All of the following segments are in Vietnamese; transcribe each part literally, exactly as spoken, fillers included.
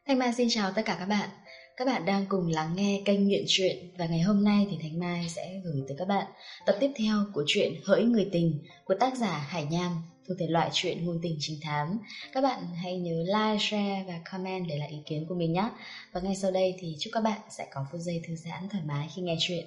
Thanh Mai xin chào tất cả các bạn. Các bạn đang cùng lắng nghe kênh Nguyện Truyện và ngày hôm nay thì Thanh Mai sẽ gửi tới các bạn tập tiếp theo của truyện Hỡi Người Tình của tác giả Hải Nham thuộc thể loại truyện ngôn tình trinh thám. Các bạn hãy nhớ like, share và comment để lại ý kiến của mình nhé. Và ngay sau đây thì chúc các bạn sẽ có phút giây thư giãn thoải mái khi nghe truyện.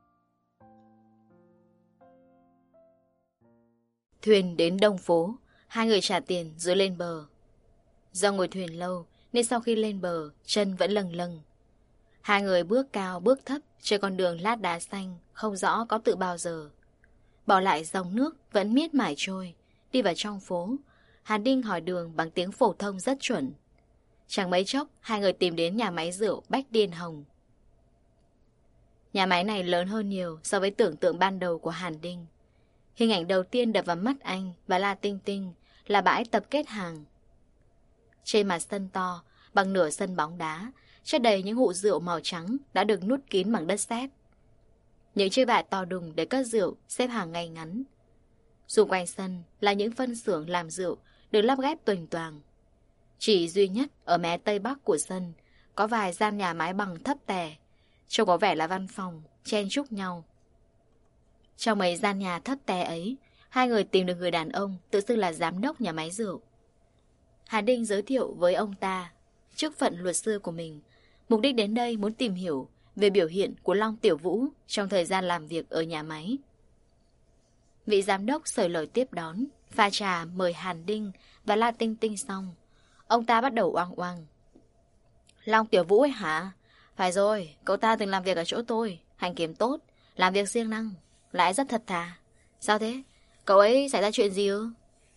Thuyền đến Đông Phố, hai người trả tiền rồi lên bờ. Do ngồi thuyền lâu nên sau khi lên bờ, chân vẫn lâng lâng. Hai người bước cao bước thấp trên con đường lát đá xanh, không rõ có tự bao giờ. Bỏ lại dòng nước vẫn miết mải trôi, đi vào trong phố. Hàn Đinh hỏi đường bằng tiếng phổ thông rất chuẩn. Chẳng mấy chốc, hai người tìm đến nhà máy rượu Bách Điên Hồng. Nhà máy này lớn hơn nhiều so với tưởng tượng ban đầu của Hàn Đinh. Hình ảnh đầu tiên đập vào mắt anh và La Tinh Tinh là bãi tập kết hàng. Trên mặt sân to, bằng nửa sân bóng đá, chất đầy những hũ rượu màu trắng đã được nút kín bằng đất sét. Những chiếc vại to đùng để cất rượu xếp hàng ngay ngắn. Xung quanh sân là những phân xưởng làm rượu được lắp ghép tuềnh toàng. Chỉ duy nhất ở mé tây bắc của sân có vài gian nhà mái bằng thấp tè, trông có vẻ là văn phòng, chen chúc nhau. Trong mấy gian nhà thấp tè ấy, hai người tìm được người đàn ông tự xưng là giám đốc nhà máy rượu. Hà Đinh giới thiệu với ông ta chức phận luật sư của mình, mục đích đến đây muốn tìm hiểu về biểu hiện của Long Tiểu Vũ trong thời gian làm việc ở nhà máy. Vị giám đốc sởi lời tiếp đón, pha trà mời Hàn Đinh và La Tinh Tinh xong, ông ta bắt đầu oang oang. Long Tiểu Vũ ấy hả? Phải rồi, cậu ta từng làm việc ở chỗ tôi, hành kiểm tốt, làm việc siêng năng, lại rất thật thà. Sao thế? Cậu ấy xảy ra chuyện gì ư?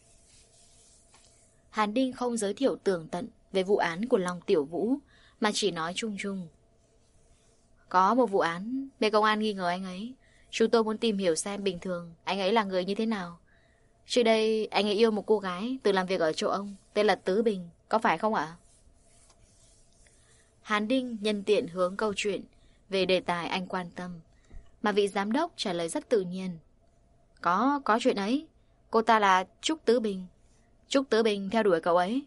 Hàn Đinh không giới thiệu tường tận về vụ án của Long Tiểu Vũ, mà chỉ nói chung chung. Có một vụ án, bên công an nghi ngờ anh ấy. Chúng tôi muốn tìm hiểu xem bình thường anh ấy là người như thế nào. Trước đây anh ấy yêu một cô gái từng làm việc ở chỗ ông, tên là Tứ Bình, có phải không ạ? Hàn Đinh nhân tiện hướng câu chuyện về đề tài anh quan tâm, mà vị giám đốc trả lời rất tự nhiên. Có, có chuyện ấy. Cô ta là Trúc Tứ Bình. Trúc Tứ Bình theo đuổi cậu ấy.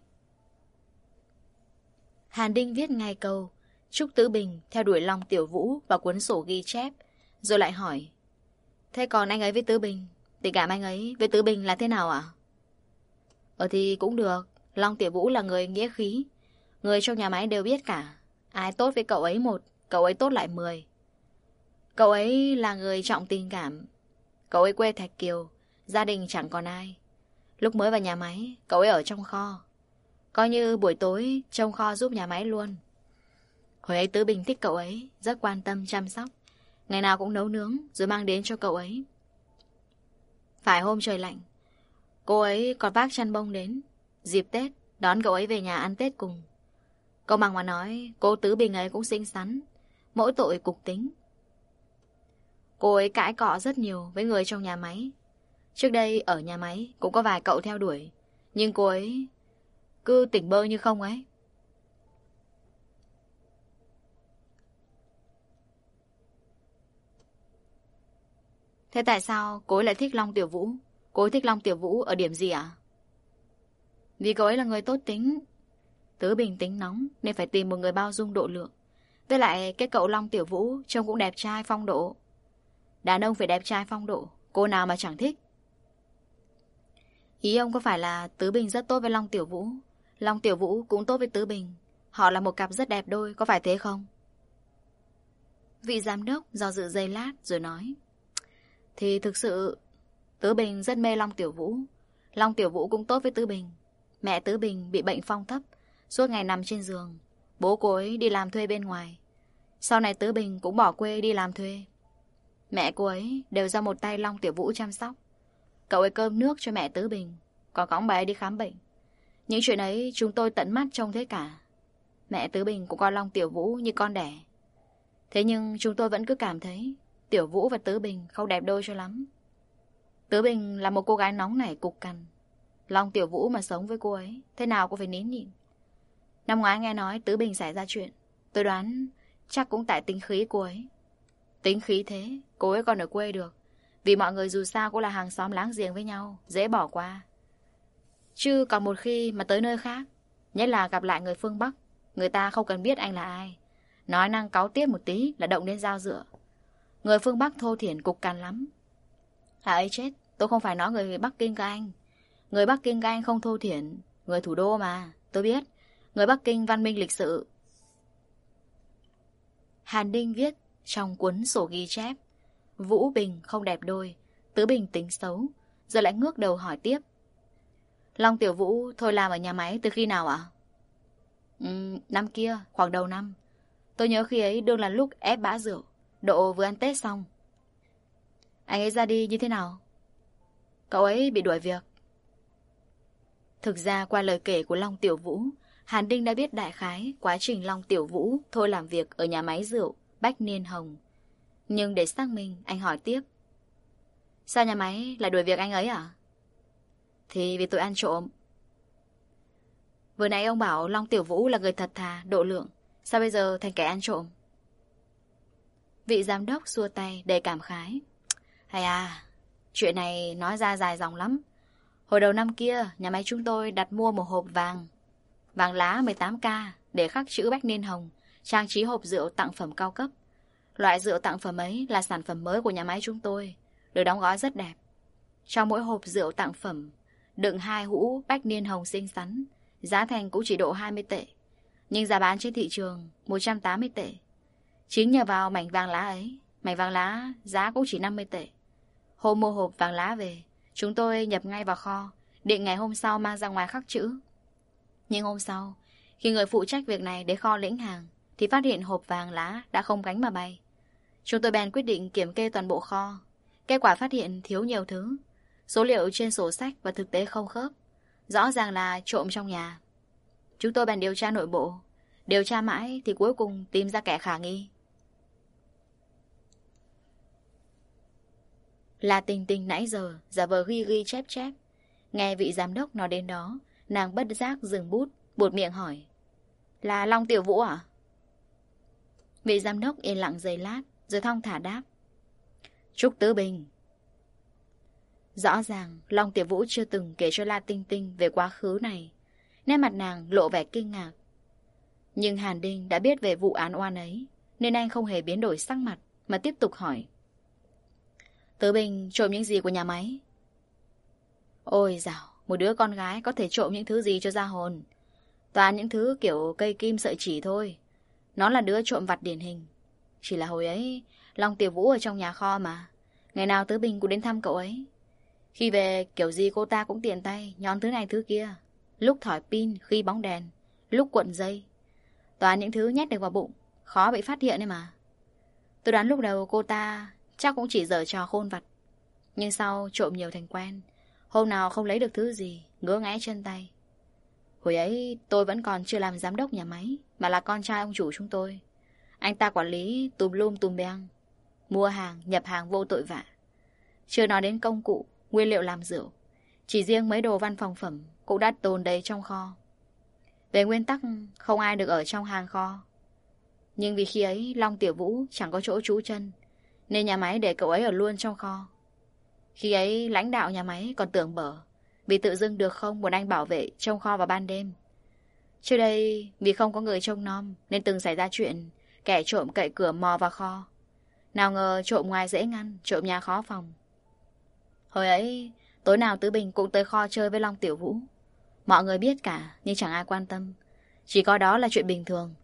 Hàn Đinh viết ngay câu Trúc Tứ Bình theo đuổi Long Tiểu Vũ vào cuốn sổ ghi chép, rồi lại hỏi: Thế còn anh ấy với Tứ Bình, tình cảm anh ấy với Tứ Bình là thế nào ạ? Ờ thì cũng được. Long Tiểu Vũ là người nghĩa khí, người trong nhà máy đều biết cả. Ai tốt với cậu ấy một, cậu ấy tốt lại mười. Cậu ấy là người trọng tình cảm. Cậu ấy quê Thạch Kiều, gia đình chẳng còn ai. Lúc mới vào nhà máy, cậu ấy ở trong kho, coi như buổi tối trông kho giúp nhà máy luôn. Hồi ấy Tứ Bình thích cậu ấy, rất quan tâm chăm sóc, ngày nào cũng nấu nướng rồi mang đến cho cậu ấy. Phải hôm trời lạnh, cô ấy còn vác chăn bông đến dịp Tết đón cậu ấy về nhà ăn Tết cùng. Công bằng mà nói, cô Tứ Bình ấy cũng xinh xắn, mỗi tội cục tính. Cô ấy cãi cọ rất nhiều với người trong nhà máy. Trước đây ở nhà máy cũng có vài cậu theo đuổi, nhưng cô ấy cứ tỉnh bơ như không ấy. Thế tại sao cô ấy lại thích Long Tiểu Vũ? Cô ấy thích Long Tiểu Vũ ở điểm gì ạ? Vì cô ấy là người tốt tính. Tứ Bình tính nóng nên phải tìm một người bao dung độ lượng. Với lại cái cậu Long Tiểu Vũ trông cũng đẹp trai phong độ. Đàn ông phải đẹp trai phong độ, cô nào mà chẳng thích. Ý ông có phải là Tứ Bình rất tốt với Long Tiểu Vũ, Long Tiểu Vũ cũng tốt với Tứ Bình, họ là một cặp rất đẹp đôi, có phải thế không? Vị giám đốc do dự giây lát rồi nói: Thì thực sự Tứ Bình rất mê Long Tiểu Vũ, Long Tiểu Vũ cũng tốt với Tứ Bình. Mẹ Tứ Bình bị bệnh phong thấp, suốt ngày nằm trên giường. Bố cô ấy đi làm thuê bên ngoài. Sau này Tứ Bình cũng bỏ quê đi làm thuê. Mẹ cô ấy đều do một tay Long Tiểu Vũ chăm sóc. Cậu ấy cơm nước cho mẹ Tứ Bình, còn cõng bà ấy đi khám bệnh. Những chuyện ấy chúng tôi tận mắt trông thấy cả. Mẹ Tứ Bình cũng coi Long Tiểu Vũ như con đẻ. Thế nhưng chúng tôi vẫn cứ cảm thấy Tiểu Vũ và Tứ Bình không đẹp đôi cho lắm. Tứ Bình là một cô gái nóng nảy cục cằn. Long Tiểu Vũ mà sống với cô ấy, thế nào cũng phải nín nhịn. Năm ngoái nghe nói Tứ Bình xảy ra chuyện, tôi đoán chắc cũng tại tính khí cô ấy. Tính khí thế, cô ấy còn ở quê được, vì mọi người dù sao cũng là hàng xóm láng giềng với nhau, dễ bỏ qua. Chứ còn một khi mà tới nơi khác, nhất là gặp lại người phương Bắc, người ta không cần biết anh là ai. Nói năng cáu tiết một tí là động đến dao dựa. Người phương Bắc thô thiển cục cằn lắm. À ấy chết, tôi không phải nói người Bắc Kinh các anh. Người Bắc Kinh các anh không thô thiển. Người thủ đô mà, tôi biết. Người Bắc Kinh văn minh lịch sự. Hàn Đinh viết trong cuốn sổ ghi chép. Vũ Bình không đẹp đôi, Tứ Bình tính xấu. Giờ lại ngước đầu hỏi tiếp. Long Tiểu Vũ thôi làm ở nhà máy từ khi nào ạ? Ừ, năm kia, khoảng đầu năm. Tôi nhớ khi ấy đương là lúc ép bã rượu. Độ vừa ăn Tết xong. Anh ấy ra đi như thế nào? Cậu ấy bị đuổi việc. Thực ra qua lời kể của Long Tiểu Vũ, Hàn Đinh đã biết đại khái quá trình Long Tiểu Vũ thôi làm việc ở nhà máy rượu Bách Niên Hồng. Nhưng để xác minh, anh hỏi tiếp. Sao nhà máy lại đuổi việc anh ấy à? Thì vì tội ăn trộm. Vừa nãy ông bảo Long Tiểu Vũ là người thật thà, độ lượng. Sao bây giờ thành kẻ ăn trộm? Vị giám đốc xua tay đầy cảm khái. Hay à, chuyện này nói ra dài dòng lắm. Hồi đầu năm kia, nhà máy chúng tôi đặt mua một hộp vàng. Vàng lá mười tám K để khắc chữ Bách Niên Hồng, trang trí hộp rượu tặng phẩm cao cấp. Loại rượu tặng phẩm ấy là sản phẩm mới của nhà máy chúng tôi, được đóng gói rất đẹp. Trong mỗi hộp rượu tặng phẩm đựng hai hũ Bách Niên Hồng xinh xắn, giá thành cũng chỉ độ hai mươi tệ, nhưng giá bán trên thị trường một trăm tám mươi tệ. Chính nhờ vào mảnh vàng lá ấy, mảnh vàng lá giá cũng chỉ năm mươi tệ. Hôm mua hộp vàng lá về, chúng tôi nhập ngay vào kho, định ngày hôm sau mang ra ngoài khắc chữ. Nhưng hôm sau, khi người phụ trách việc này đến kho lĩnh hàng, thì phát hiện hộp vàng lá đã không cánh mà bay. Chúng tôi bèn quyết định kiểm kê toàn bộ kho. Kết quả phát hiện thiếu nhiều thứ. Số liệu trên sổ sách và thực tế không khớp. Rõ ràng là trộm trong nhà. Chúng tôi bèn điều tra nội bộ. Điều tra mãi thì cuối cùng tìm ra kẻ khả nghi. La Tinh Tinh nãy giờ giả vờ ghi ghi chép chép. Nghe vị giám đốc nói đến đó, nàng bất giác dừng bút, buột miệng hỏi. Là Long Tiểu Vũ à? Vị giám đốc yên lặng giây lát, rồi thong thả đáp. Trúc Tứ Bình. Rõ ràng Long Tiểu Vũ chưa từng kể cho La Tinh Tinh về quá khứ này. Nét mặt nàng lộ vẻ kinh ngạc. Nhưng Hàn Đinh đã biết về vụ án oan ấy, nên anh không hề biến đổi sắc mặt, mà tiếp tục hỏi. Tứ Bình trộm những gì của nhà máy? Ôi dào, một đứa con gái có thể trộm những thứ gì cho ra hồn. Toàn những thứ kiểu cây kim sợi chỉ thôi. Nó là đứa trộm vặt điển hình. Chỉ là hồi ấy Long Tiểu Vũ ở trong nhà kho mà. Ngày nào Tứ Bình cũng đến thăm cậu ấy. Khi về kiểu gì cô ta cũng tiện tay nhón thứ này thứ kia. Lúc thỏi pin khi bóng đèn, lúc cuộn dây. Toàn những thứ nhét được vào bụng, khó bị phát hiện ấy mà. Tôi đoán lúc đầu cô ta chắc cũng chỉ giở trò khôn vặt. Nhưng sau trộm nhiều thành quen. Hôm nào không lấy được thứ gì, ngứa ngáy chân tay. Hồi ấy tôi vẫn còn chưa làm giám đốc nhà máy, mà là con trai ông chủ chúng tôi. Anh ta quản lý tùm lum tùm beng, mua hàng, nhập hàng vô tội vạ. Chưa nói đến công cụ, nguyên liệu làm rượu. Chỉ riêng mấy đồ văn phòng phẩm cũng đã tồn đầy trong kho. Về nguyên tắc không ai được ở trong hàng kho. Nhưng vì khi ấy Long Tiểu Vũ chẳng có chỗ trú chân, nên nhà máy để cậu ấy ở luôn trong kho. Khi ấy lãnh đạo nhà máy còn tưởng bở, vì tự dưng được không một anh bảo vệ trông kho vào ban đêm. Trước đây vì không có người trông nom, nên từng xảy ra chuyện kẻ trộm cậy cửa mò vào kho. Nào ngờ trộm ngoài dễ ngăn, trộm nhà khó phòng. Hồi ấy tối nào Tứ Bình cũng tới kho chơi với Long Tiểu Vũ. Mọi người biết cả, nhưng chẳng ai quan tâm. Chỉ coi đó là chuyện bình thường.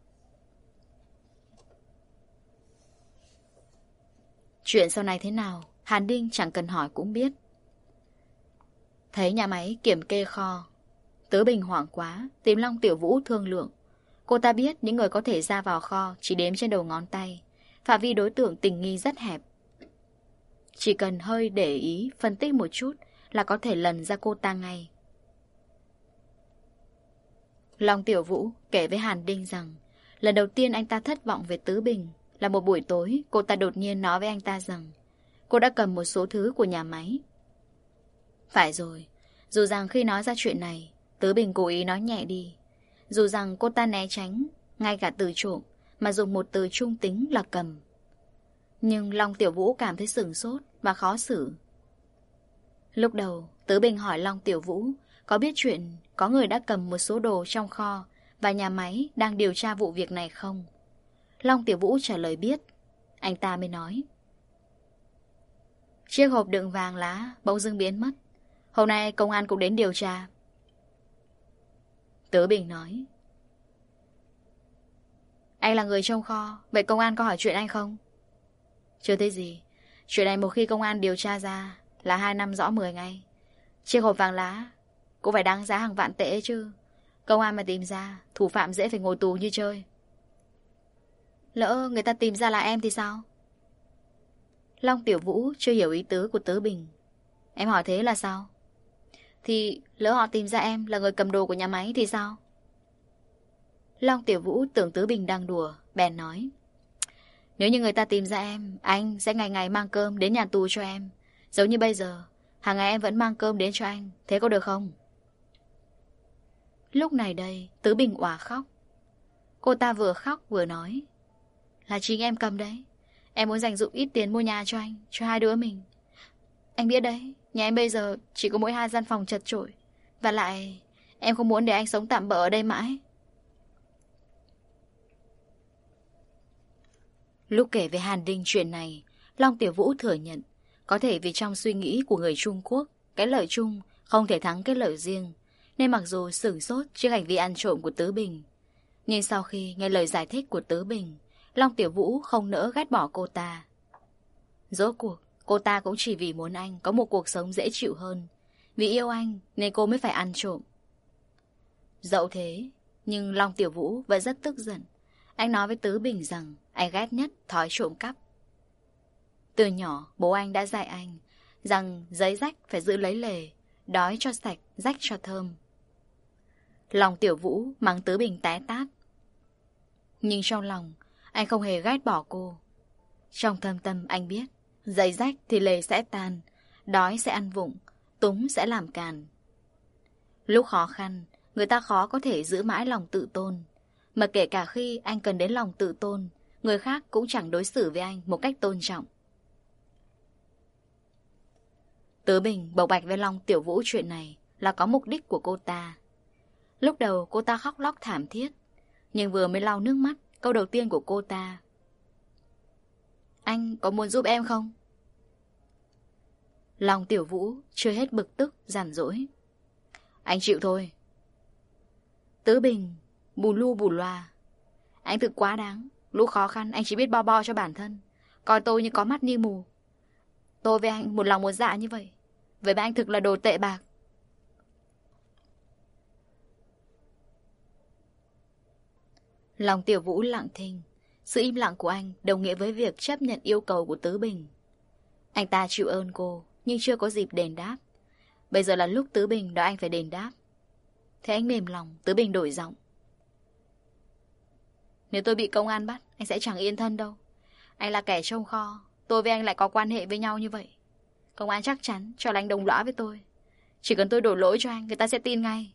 Chuyện sau này thế nào, Hàn Đinh chẳng cần hỏi cũng biết. Thấy nhà máy kiểm kê kho, Tứ Bình hoảng quá, tìm Long Tiểu Vũ thương lượng. Cô ta biết những người có thể ra vào kho chỉ đếm trên đầu ngón tay. Phạm vi đối tượng tình nghi rất hẹp. Chỉ cần hơi để ý, phân tích một chút là có thể lần ra cô ta ngay. Long Tiểu Vũ kể với Hàn Đinh rằng lần đầu tiên anh ta thất vọng về Tứ Bình là một buổi tối cô ta đột nhiên nói với anh ta rằng cô đã cầm một số thứ của nhà máy. Phải rồi, dù rằng khi nói ra chuyện này Tứ Bình cố ý nói nhẹ đi. Dù rằng cô ta né tránh ngay cả từ trộm mà dùng một từ trung tính là cầm. Nhưng Long Tiểu Vũ cảm thấy sửng sốt và khó xử. Lúc đầu Tứ Bình hỏi Long Tiểu Vũ có biết chuyện có người đã cầm một số đồ trong kho và nhà máy đang điều tra vụ việc này không? Long Tiểu Vũ trả lời biết. Anh ta mới nói. Chiếc hộp đựng vàng lá bỗng dưng biến mất. Hôm nay công an cũng đến điều tra. Tứ Bình nói. Anh là người trông kho, vậy công an có hỏi chuyện anh không? Chưa thấy gì. Chuyện này một khi công an điều tra ra là hai năm rõ mười ngày. Chiếc hộp vàng lá cũng phải đáng giá hàng vạn tệ chứ. Công an mà tìm ra, thủ phạm dễ phải ngồi tù như chơi. Lỡ người ta tìm ra là em thì sao? Long Tiểu Vũ chưa hiểu ý tứ của Tứ Bình. Em hỏi thế là sao? Thì lỡ họ tìm ra em là người cầm đồ của nhà máy thì sao? Long Tiểu Vũ tưởng Tứ Bình đang đùa, bèn nói. Nếu như người ta tìm ra em, anh sẽ ngày ngày mang cơm đến nhà tù cho em. Giống như bây giờ, hàng ngày em vẫn mang cơm đến cho anh. Thế có được không? Lúc này đây, Tứ Bình òa khóc. Cô ta vừa khóc vừa nói. Là chính em cầm đấy. Em muốn dành dụm ít tiền mua nhà cho anh, cho hai đứa mình. Anh biết đấy, nhà em bây giờ chỉ có mỗi hai gian phòng chật chội. Và lại, em không muốn để anh sống tạm bợ ở đây mãi. Lúc kể về Hàn Đinh chuyện này, Long Tiểu Vũ thừa nhận, có thể vì trong suy nghĩ của người Trung Quốc, cái lợi chung không thể thắng cái lợi riêng, nên mặc dù sửng sốt trước hành vi ăn trộm của Tứ Bình. Nhưng sau khi nghe lời giải thích của Tứ Bình, Long Tiểu Vũ không nỡ ghét bỏ cô ta. Rốt cuộc, cô ta cũng chỉ vì muốn anh có một cuộc sống dễ chịu hơn. Vì yêu anh nên cô mới phải ăn trộm. Dẫu thế, nhưng Long Tiểu Vũ vẫn rất tức giận. Anh nói với Tứ Bình rằng anh ghét nhất thói trộm cắp. Từ nhỏ, bố anh đã dạy anh rằng giấy rách phải giữ lấy lề, đói cho sạch, rách cho thơm. Long Tiểu Vũ mắng Tứ Bình té tát. Nhưng trong lòng, anh không hề ghét bỏ cô. Trong thâm tâm anh biết, giấy rách thì lề sẽ tan, đói sẽ ăn vụng, túng sẽ làm càn. Lúc khó khăn, người ta khó có thể giữ mãi lòng tự tôn. Mà kể cả khi anh cần đến lòng tự tôn, người khác cũng chẳng đối xử với anh một cách tôn trọng. Tứ Bình bộc bạch với Long Tiểu Vũ chuyện này là có mục đích của cô ta. Lúc đầu cô ta khóc lóc thảm thiết, nhưng vừa mới lau nước mắt, câu đầu tiên của cô ta. Anh có muốn giúp em không? Long Tiểu Vũ chưa hết bực tức, giản dỗi. Anh chịu thôi. Tứ Bình bù lu bù loa. Anh thực quá đáng. Lúc khó khăn anh chỉ biết bo bo cho bản thân, coi tôi như có mắt như mù. Tôi với anh một lòng một dạ như vậy, vậy mà anh thực là đồ tệ bạc. Long Tiểu Vũ lặng thinh. Sự im lặng của anh đồng nghĩa với việc chấp nhận yêu cầu của Tứ Bình. Anh ta chịu ơn cô, nhưng chưa có dịp đền đáp. Bây giờ là lúc Tứ Bình đòi anh phải đền đáp. Thế anh mềm lòng, Tứ Bình đổi giọng. Nếu tôi bị công an bắt, anh sẽ chẳng yên thân đâu. Anh là kẻ trông kho, tôi với anh lại có quan hệ với nhau như vậy. Công an chắc chắn cho là anh đồng lõa với tôi. Chỉ cần tôi đổ lỗi cho anh, người ta sẽ tin ngay.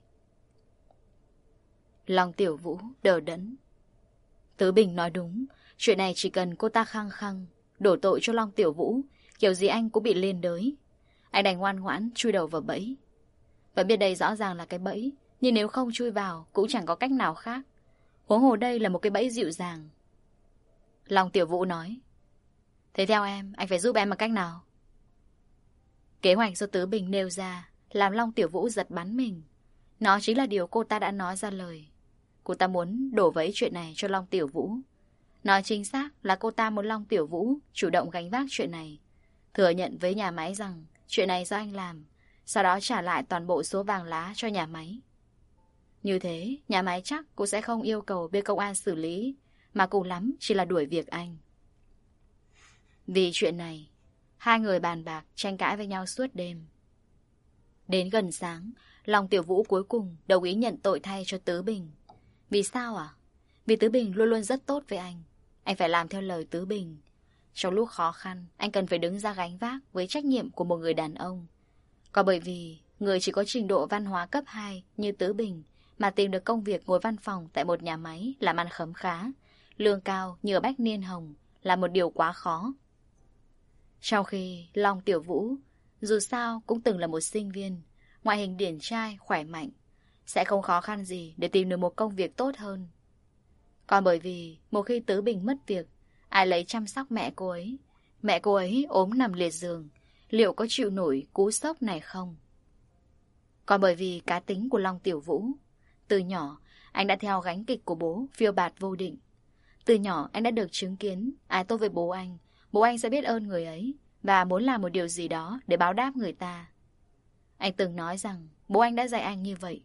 Long Tiểu Vũ đờ đẫn. Tứ Bình nói đúng, chuyện này chỉ cần cô ta khăng khăng đổ tội cho Long Tiểu Vũ, kiểu gì anh cũng bị liên đới. Anh đành ngoan ngoãn chui đầu vào bẫy. Và biết đây rõ ràng là cái bẫy, nhưng nếu không chui vào cũng chẳng có cách nào khác. Huống hồ đây là một cái bẫy dịu dàng. Long Tiểu Vũ nói. Thế theo em, anh phải giúp em bằng cách nào? Kế hoạch do Tứ Bình nêu ra làm Long Tiểu Vũ giật bắn mình. Nó chính là điều cô ta đã nói ra lời. Cô ta muốn đổ vấy chuyện này cho Long Tiểu Vũ. Nói chính xác là cô ta muốn Long Tiểu Vũ chủ động gánh vác chuyện này, thừa nhận với nhà máy rằng chuyện này do anh làm, sau đó trả lại toàn bộ số vàng lá cho nhà máy. Như thế, nhà máy chắc cũng sẽ không yêu cầu bên công an xử lý, mà cùng lắm chỉ là đuổi việc anh. Vì chuyện này, hai người bàn bạc tranh cãi với nhau suốt đêm. Đến gần sáng, Long Tiểu Vũ cuối cùng đồng ý nhận tội thay cho Tứ Bình. Vì sao à? Vì Tứ Bình luôn luôn rất tốt với anh. Anh phải làm theo lời Tứ Bình. Trong lúc khó khăn, anh cần phải đứng ra gánh vác với trách nhiệm của một người đàn ông. Còn bởi vì người chỉ có trình độ văn hóa cấp hai như Tứ Bình mà tìm được công việc ngồi văn phòng tại một nhà máy làm ăn khấm khá, lương cao như ở Bách Niên Hồng là một điều quá khó. Trong khi Long Tiểu Vũ dù sao cũng từng là một sinh viên, ngoại hình điển trai, khỏe mạnh, sẽ không khó khăn gì để tìm được một công việc tốt hơn. Còn bởi vì một khi Tứ Bình mất việc, ai lấy chăm sóc mẹ cô ấy? Mẹ cô ấy ốm nằm liệt giường, liệu có chịu nổi cú sốc này không? Còn bởi vì cá tính của Long Tiểu Vũ, từ nhỏ anh đã theo gánh kịch của bố phiêu bạt vô định. Từ nhỏ anh đã được chứng kiến ai tốt với bố anh, bố anh sẽ biết ơn người ấy và muốn làm một điều gì đó để báo đáp người ta. Anh từng nói rằng bố anh đã dạy anh như vậy.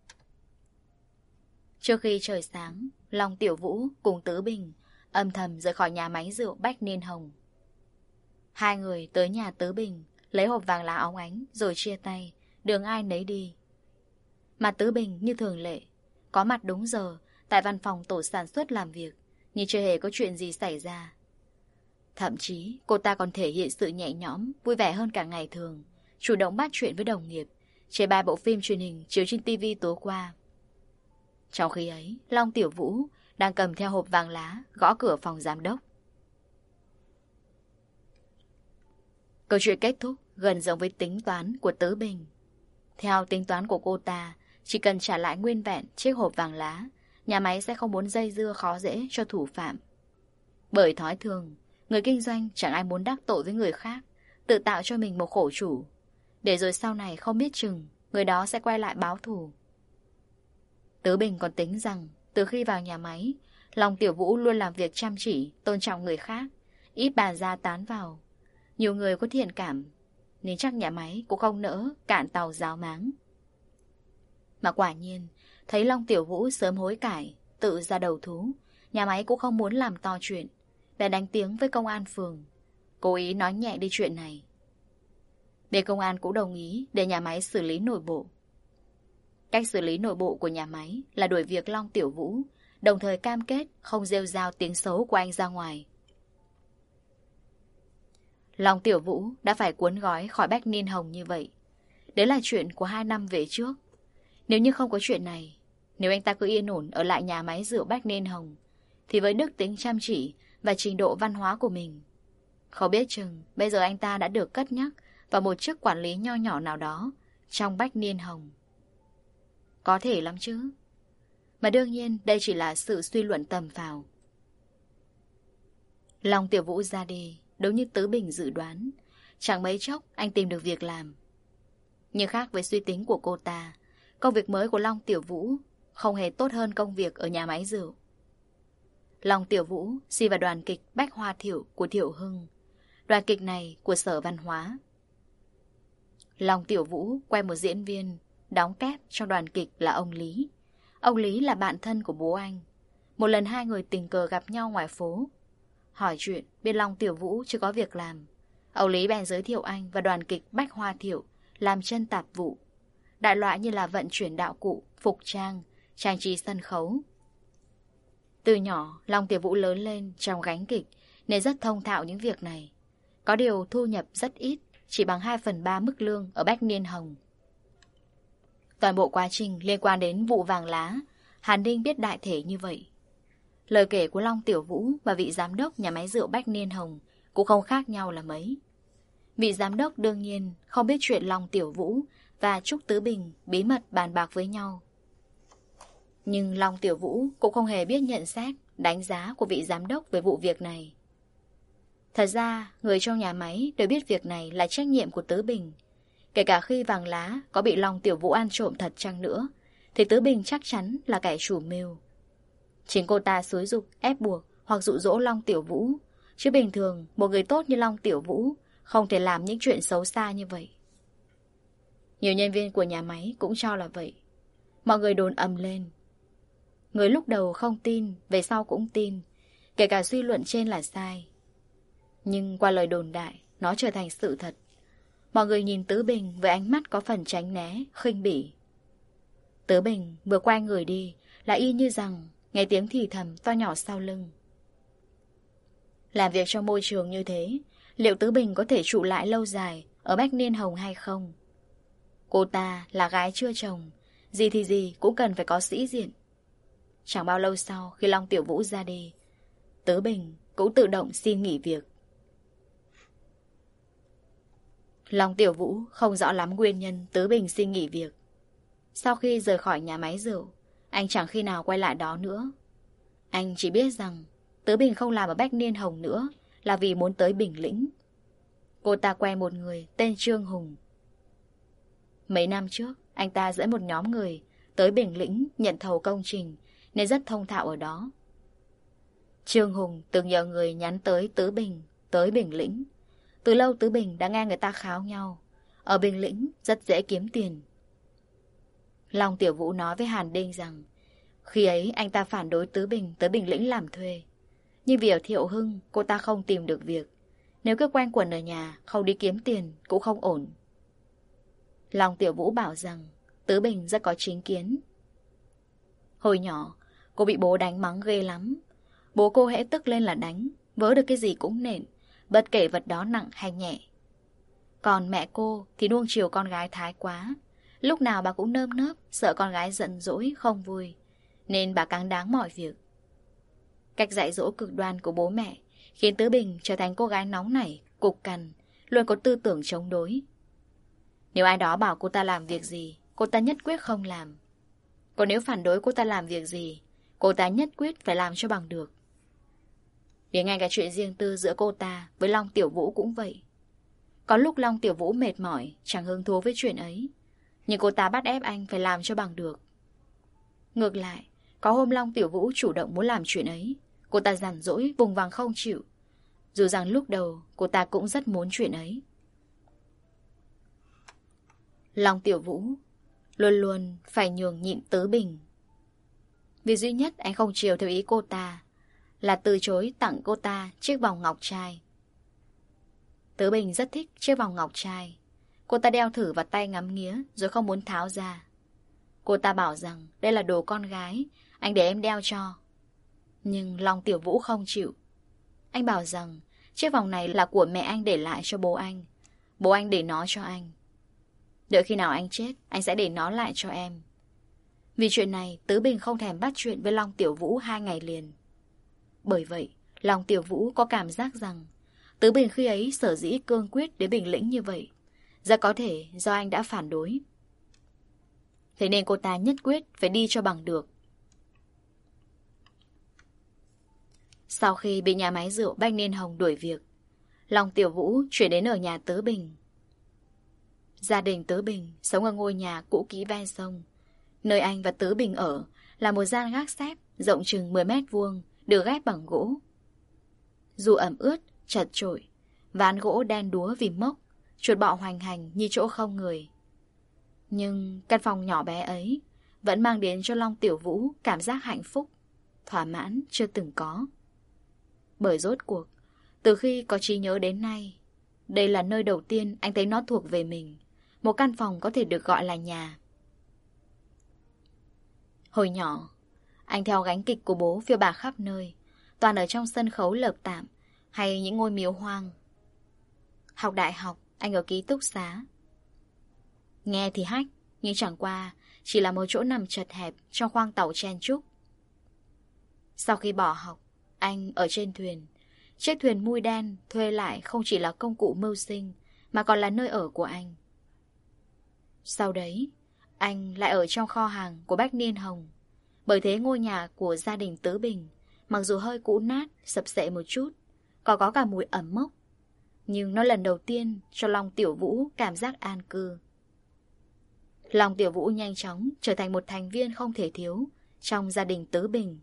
Trước khi trời sáng, Long Tiểu Vũ cùng Tứ Bình âm thầm rời khỏi nhà máy rượu Bách Niên Hồng. Hai người tới nhà Tứ Bình, lấy hộp vàng lá óng ánh rồi chia tay, đường ai nấy đi. Mà Tứ Bình như thường lệ, có mặt đúng giờ tại văn phòng tổ sản xuất làm việc, như chưa hề có chuyện gì xảy ra. Thậm chí cô ta còn thể hiện sự nhẹ nhõm, vui vẻ hơn cả ngày thường, chủ động bắt chuyện với đồng nghiệp, chê bai bộ phim truyền hình chiếu trên tivi tối qua. Trong khi ấy, Long Tiểu Vũ đang cầm theo hộp vàng lá, gõ cửa phòng giám đốc. Câu chuyện kết thúc gần giống với tính toán của Tứ Bình. Theo tính toán của cô ta, chỉ cần trả lại nguyên vẹn chiếc hộp vàng lá, nhà máy sẽ không muốn dây dưa khó dễ cho thủ phạm. Bởi thói thường, người kinh doanh chẳng ai muốn đắc tội với người khác, tự tạo cho mình một khổ chủ, để rồi sau này không biết chừng người đó sẽ quay lại báo thù. Tứ Bình còn tính rằng từ khi vào nhà máy, Long Tiểu Vũ luôn làm việc chăm chỉ, tôn trọng người khác, ít bàn ra tán vào. Nhiều người có thiện cảm, nên chắc nhà máy cũng không nỡ cạn tàu ráo máng. Mà quả nhiên, thấy Long Tiểu Vũ sớm hối cải, tự ra đầu thú, nhà máy cũng không muốn làm to chuyện, bèn đánh tiếng với công an phường, cố ý nói nhẹ đi chuyện này. Bên công an cũng đồng ý để nhà máy xử lý nội bộ. Cách xử lý nội bộ của nhà máy là đuổi việc Long Tiểu Vũ, đồng thời cam kết không rêu rao tiếng xấu của anh ra ngoài. Long Tiểu Vũ đã phải cuốn gói khỏi Bách Niên Hồng như vậy. Đấy là chuyện của hai năm về trước. Nếu như không có chuyện này, nếu anh ta cứ yên ổn ở lại nhà máy rượu Bách Niên Hồng, thì với đức tính chăm chỉ và trình độ văn hóa của mình, không biết chừng bây giờ anh ta đã được cất nhắc vào một chức quản lý nho nhỏ nào đó trong Bách Niên Hồng. Có thể lắm chứ. Mà đương nhiên đây chỉ là sự suy luận tầm phào. Long Tiểu Vũ ra đi, đúng như Tứ Bình dự đoán, chẳng mấy chốc anh tìm được việc làm. Nhưng khác với suy tính của cô ta, công việc mới của Long Tiểu Vũ không hề tốt hơn công việc ở nhà máy rượu. Long Tiểu Vũ xin vào đoàn kịch Bách Hoa Thiệu của Thiệu Hưng, đoàn kịch này của Sở Văn hóa. Long Tiểu Vũ quen một diễn viên đóng kép trong đoàn kịch là ông Lý. Ông Lý là bạn thân của bố anh. Một lần hai người tình cờ gặp nhau ngoài phố, hỏi chuyện biết Long Tiểu Vũ chưa có việc làm, ông Lý bèn giới thiệu anh và đoàn kịch Bách Hoa Thiệu làm chân tạp vụ, đại loại như là vận chuyển đạo cụ, phục trang, trang trí sân khấu. Từ nhỏ, Long Tiểu Vũ lớn lên trong gánh kịch nên rất thông thạo những việc này. Có điều thu nhập rất ít, chỉ bằng hai phần ba mức lương ở Bách Niên Hồng. Toàn bộ quá trình liên quan đến vụ vàng lá, Hàn Ninh biết đại thể như vậy. Lời kể của Long Tiểu Vũ và vị giám đốc nhà máy rượu Bách Niên Hồng cũng không khác nhau là mấy. Vị giám đốc đương nhiên không biết chuyện Long Tiểu Vũ và Trúc Tứ Bình bí mật bàn bạc với nhau. Nhưng Long Tiểu Vũ cũng không hề biết nhận xét, đánh giá của vị giám đốc về vụ việc này. Thật ra, người trong nhà máy đều biết việc này là trách nhiệm của Tứ Bình. Kể cả khi vàng lá có bị Long Tiểu Vũ ăn trộm thật chăng nữa, thì Tứ Bình chắc chắn là kẻ chủ mưu. Chính cô ta xúi giục, ép buộc hoặc dụ dỗ Long Tiểu Vũ, chứ bình thường một người tốt như Long Tiểu Vũ không thể làm những chuyện xấu xa như vậy. Nhiều nhân viên của nhà máy cũng cho là vậy. Mọi người đồn ầm lên. Người lúc đầu không tin, về sau cũng tin, kể cả suy luận trên là sai. Nhưng qua lời đồn đại, nó trở thành sự thật. Mọi người nhìn Tứ Bình với ánh mắt có phần tránh né, khinh bỉ. Tứ Bình vừa quay người đi là y như rằng nghe tiếng thì thầm to nhỏ sau lưng. Làm việc trong môi trường như thế, liệu Tứ Bình có thể trụ lại lâu dài ở Bách Niên Hồng hay không? Cô ta là gái chưa chồng, gì thì gì cũng cần phải có sĩ diện. Chẳng bao lâu sau khi Long Tiểu Vũ ra đi, Tứ Bình cũng tự động xin nghỉ việc. Long Tiểu Vũ không rõ lắm nguyên nhân Tứ Bình xin nghỉ việc. Sau khi rời khỏi nhà máy rượu, anh chẳng khi nào quay lại đó nữa. Anh chỉ biết rằng Tứ Bình không làm ở Bách Niên Hồng nữa là vì muốn tới Bình Lĩnh. Cô ta quen một người tên Trương Hùng. Mấy năm trước, anh ta dẫn một nhóm người tới Bình Lĩnh nhận thầu công trình nên rất thông thạo ở đó. Trương Hùng từng nhờ người nhắn tới Tứ Bình, tới Bình Lĩnh. Từ lâu Tứ Bình đã nghe người ta kháo nhau, ở Bình Lĩnh rất dễ kiếm tiền. Long Tiểu Vũ nói với Hàn Đinh rằng khi ấy anh ta phản đối Tứ Bình tới Bình Lĩnh làm thuê. Nhưng vì ở Thiệu Hưng cô ta không tìm được việc. Nếu cứ quanh quẩn ở nhà không đi kiếm tiền cũng không ổn. Long Tiểu Vũ bảo rằng Tứ Bình rất có chính kiến. Hồi nhỏ cô bị bố đánh mắng ghê lắm. Bố cô hễ tức lên là đánh, vớ được cái gì cũng nện, bất kể vật đó nặng hay nhẹ. Còn mẹ cô thì nuông chiều con gái thái quá. Lúc nào bà cũng nơm nớp, sợ con gái giận dỗi không vui, nên bà cáng đáng mọi việc. Cách dạy dỗ cực đoan của bố mẹ khiến Tứ Bình trở thành cô gái nóng nảy, cục cằn, luôn có tư tưởng chống đối. Nếu ai đó bảo cô ta làm việc gì, cô ta nhất quyết không làm. Còn nếu phản đối cô ta làm việc gì, cô ta nhất quyết phải làm cho bằng được. Đến ngay cả chuyện riêng tư giữa cô ta với Long Tiểu Vũ cũng vậy. Có lúc Long Tiểu Vũ mệt mỏi, chẳng hứng thú với chuyện ấy, nhưng cô ta bắt ép anh phải làm cho bằng được. Ngược lại, có hôm Long Tiểu Vũ chủ động muốn làm chuyện ấy, cô ta giản dỗi vùng vằng không chịu. Dù rằng lúc đầu cô ta cũng rất muốn chuyện ấy. Long Tiểu Vũ luôn luôn phải nhường nhịn Tứ Bình. Vì duy nhất anh không chiều theo ý cô ta là từ chối tặng cô ta chiếc vòng ngọc trai. Tứ Bình rất thích chiếc vòng ngọc trai. Cô ta đeo thử vào tay ngắm nghía rồi không muốn tháo ra. Cô ta bảo rằng đây là đồ con gái, anh để em đeo cho. Nhưng Long Tiểu Vũ không chịu. Anh bảo rằng chiếc vòng này là của mẹ anh để lại cho bố anh. Bố anh để nó cho anh. Đợi khi nào anh chết, anh sẽ để nó lại cho em. Vì chuyện này, Tứ Bình không thèm bắt chuyện với Long Tiểu Vũ hai ngày liền. Bởi vậy, Long Tiểu Vũ có cảm giác rằng Tứ Bình khi ấy sở dĩ cương quyết đến Bình Lĩnh như vậy, rất có thể do anh đã phản đối. Thế nên cô ta nhất quyết phải đi cho bằng được. Sau khi bị nhà máy rượu Bách Niên Hồng đuổi việc, Long Tiểu Vũ chuyển đến ở nhà Tứ Bình. Gia đình Tứ Bình sống ở ngôi nhà cũ kỹ ven sông. Nơi anh và Tứ Bình ở là một gian gác xép rộng chừng mười mét vuông, được ghép bằng gỗ. Dù ẩm ướt, chật chội, ván gỗ đen đúa vì mốc, chuột bọ hoành hành như chỗ không người. Nhưng căn phòng nhỏ bé ấy vẫn mang đến cho Long Tiểu Vũ cảm giác hạnh phúc, thỏa mãn chưa từng có. Bởi rốt cuộc, từ khi có trí nhớ đến nay, đây là nơi đầu tiên anh thấy nó thuộc về mình, một căn phòng có thể được gọi là nhà. Hồi nhỏ, anh theo gánh kịch của bố phiêu bạt khắp nơi, toàn ở trong sân khấu lợp tạm hay những ngôi miếu hoang. Học đại học, anh ở ký túc xá. Nghe thì hách, nhưng chẳng qua chỉ là một chỗ nằm chật hẹp trong khoang tàu chen chúc. Sau khi bỏ học, anh ở trên thuyền. Chiếc thuyền mui đen thuê lại không chỉ là công cụ mưu sinh, mà còn là nơi ở của anh. Sau đấy, anh lại ở trong kho hàng của Bách Niên Hồng. Bởi thế ngôi nhà của gia đình Tứ Bình, mặc dù hơi cũ nát, sập xệ một chút, còn có cả mùi ẩm mốc, nhưng nó lần đầu tiên cho Long Tiểu Vũ cảm giác an cư. Long Tiểu Vũ nhanh chóng trở thành một thành viên không thể thiếu trong gia đình Tứ Bình.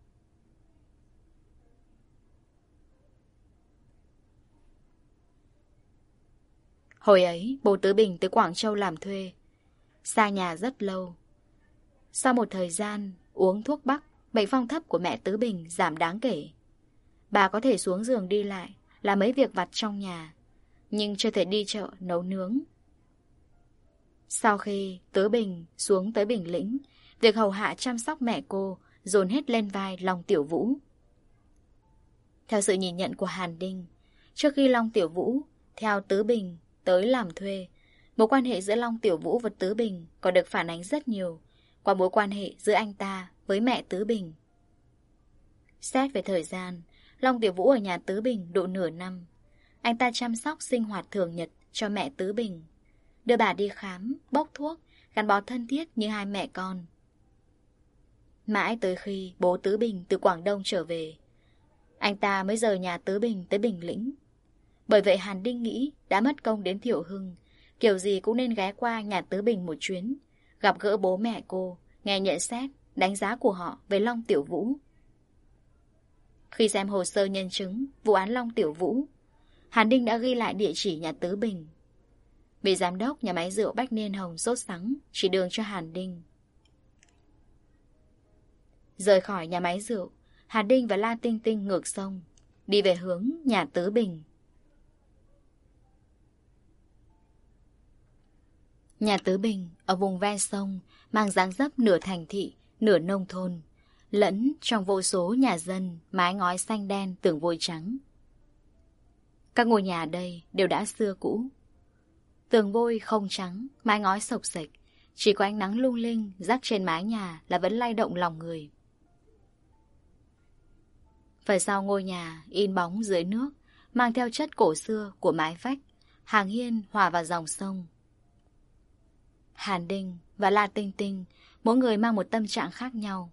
Hồi ấy, bố Tứ Bình tới Quảng Châu làm thuê, xa nhà rất lâu. Sau một thời gian uống thuốc bắc, bệnh phong thấp của mẹ Tứ Bình giảm đáng kể. Bà có thể xuống giường đi lại, làm mấy việc vặt trong nhà, nhưng chưa thể đi chợ nấu nướng. Sau khi Tứ Bình xuống tới Bình Lĩnh, việc hầu hạ chăm sóc mẹ cô dồn hết lên vai Long Tiểu Vũ. Theo sự nhìn nhận của Hàn Đinh, trước khi Long Tiểu Vũ theo Tứ Bình tới làm thuê, mối quan hệ giữa Long Tiểu Vũ và Tứ Bình còn được phản ánh rất nhiều qua mối quan hệ giữa anh ta với mẹ Tứ Bình. Xét về thời gian, Long Tiểu Vũ ở nhà Tứ Bình độ nửa năm. Anh ta chăm sóc sinh hoạt thường nhật cho mẹ Tứ Bình, đưa bà đi khám, bốc thuốc gắn bó thân thiết như hai mẹ con. Mãi tới khi bố Tứ Bình từ Quảng Đông trở về, anh ta mới rời nhà Tứ Bình tới Bình Lĩnh. Bởi vậy Hàn Đinh nghĩ đã mất công đến Thiệu Hưng, kiểu gì cũng nên ghé qua nhà Tứ Bình một chuyến, gặp gỡ bố mẹ cô, nghe nhận xét, đánh giá của họ về Long Tiểu Vũ. Khi xem hồ sơ nhân chứng vụ án Long Tiểu Vũ, Hàn Đinh đã ghi lại địa chỉ nhà Tứ Bình. Vị giám đốc nhà máy rượu Bách Niên Hồng sốt sắng chỉ đường cho Hàn Đinh. Rời khỏi nhà máy rượu, Hàn Đinh và La Tinh Tinh ngược sông, đi về hướng nhà Tứ Bình. Nhà Tứ Bình ở vùng ven sông, mang dáng dấp nửa thành thị, nửa nông thôn, lẫn trong vô số nhà dân, mái ngói xanh đen, tường vôi trắng. Các ngôi nhà đây đều đã xưa cũ. Tường vôi không trắng, mái ngói sộc sạch, chỉ có ánh nắng lung linh rắc trên mái nhà là vẫn lay động lòng người. Phía sau ngôi nhà in bóng dưới nước, mang theo chất cổ xưa của mái vách, hàng hiên hòa vào dòng sông. Hàn Đinh và La Tinh Tinh, mỗi người mang một tâm trạng khác nhau.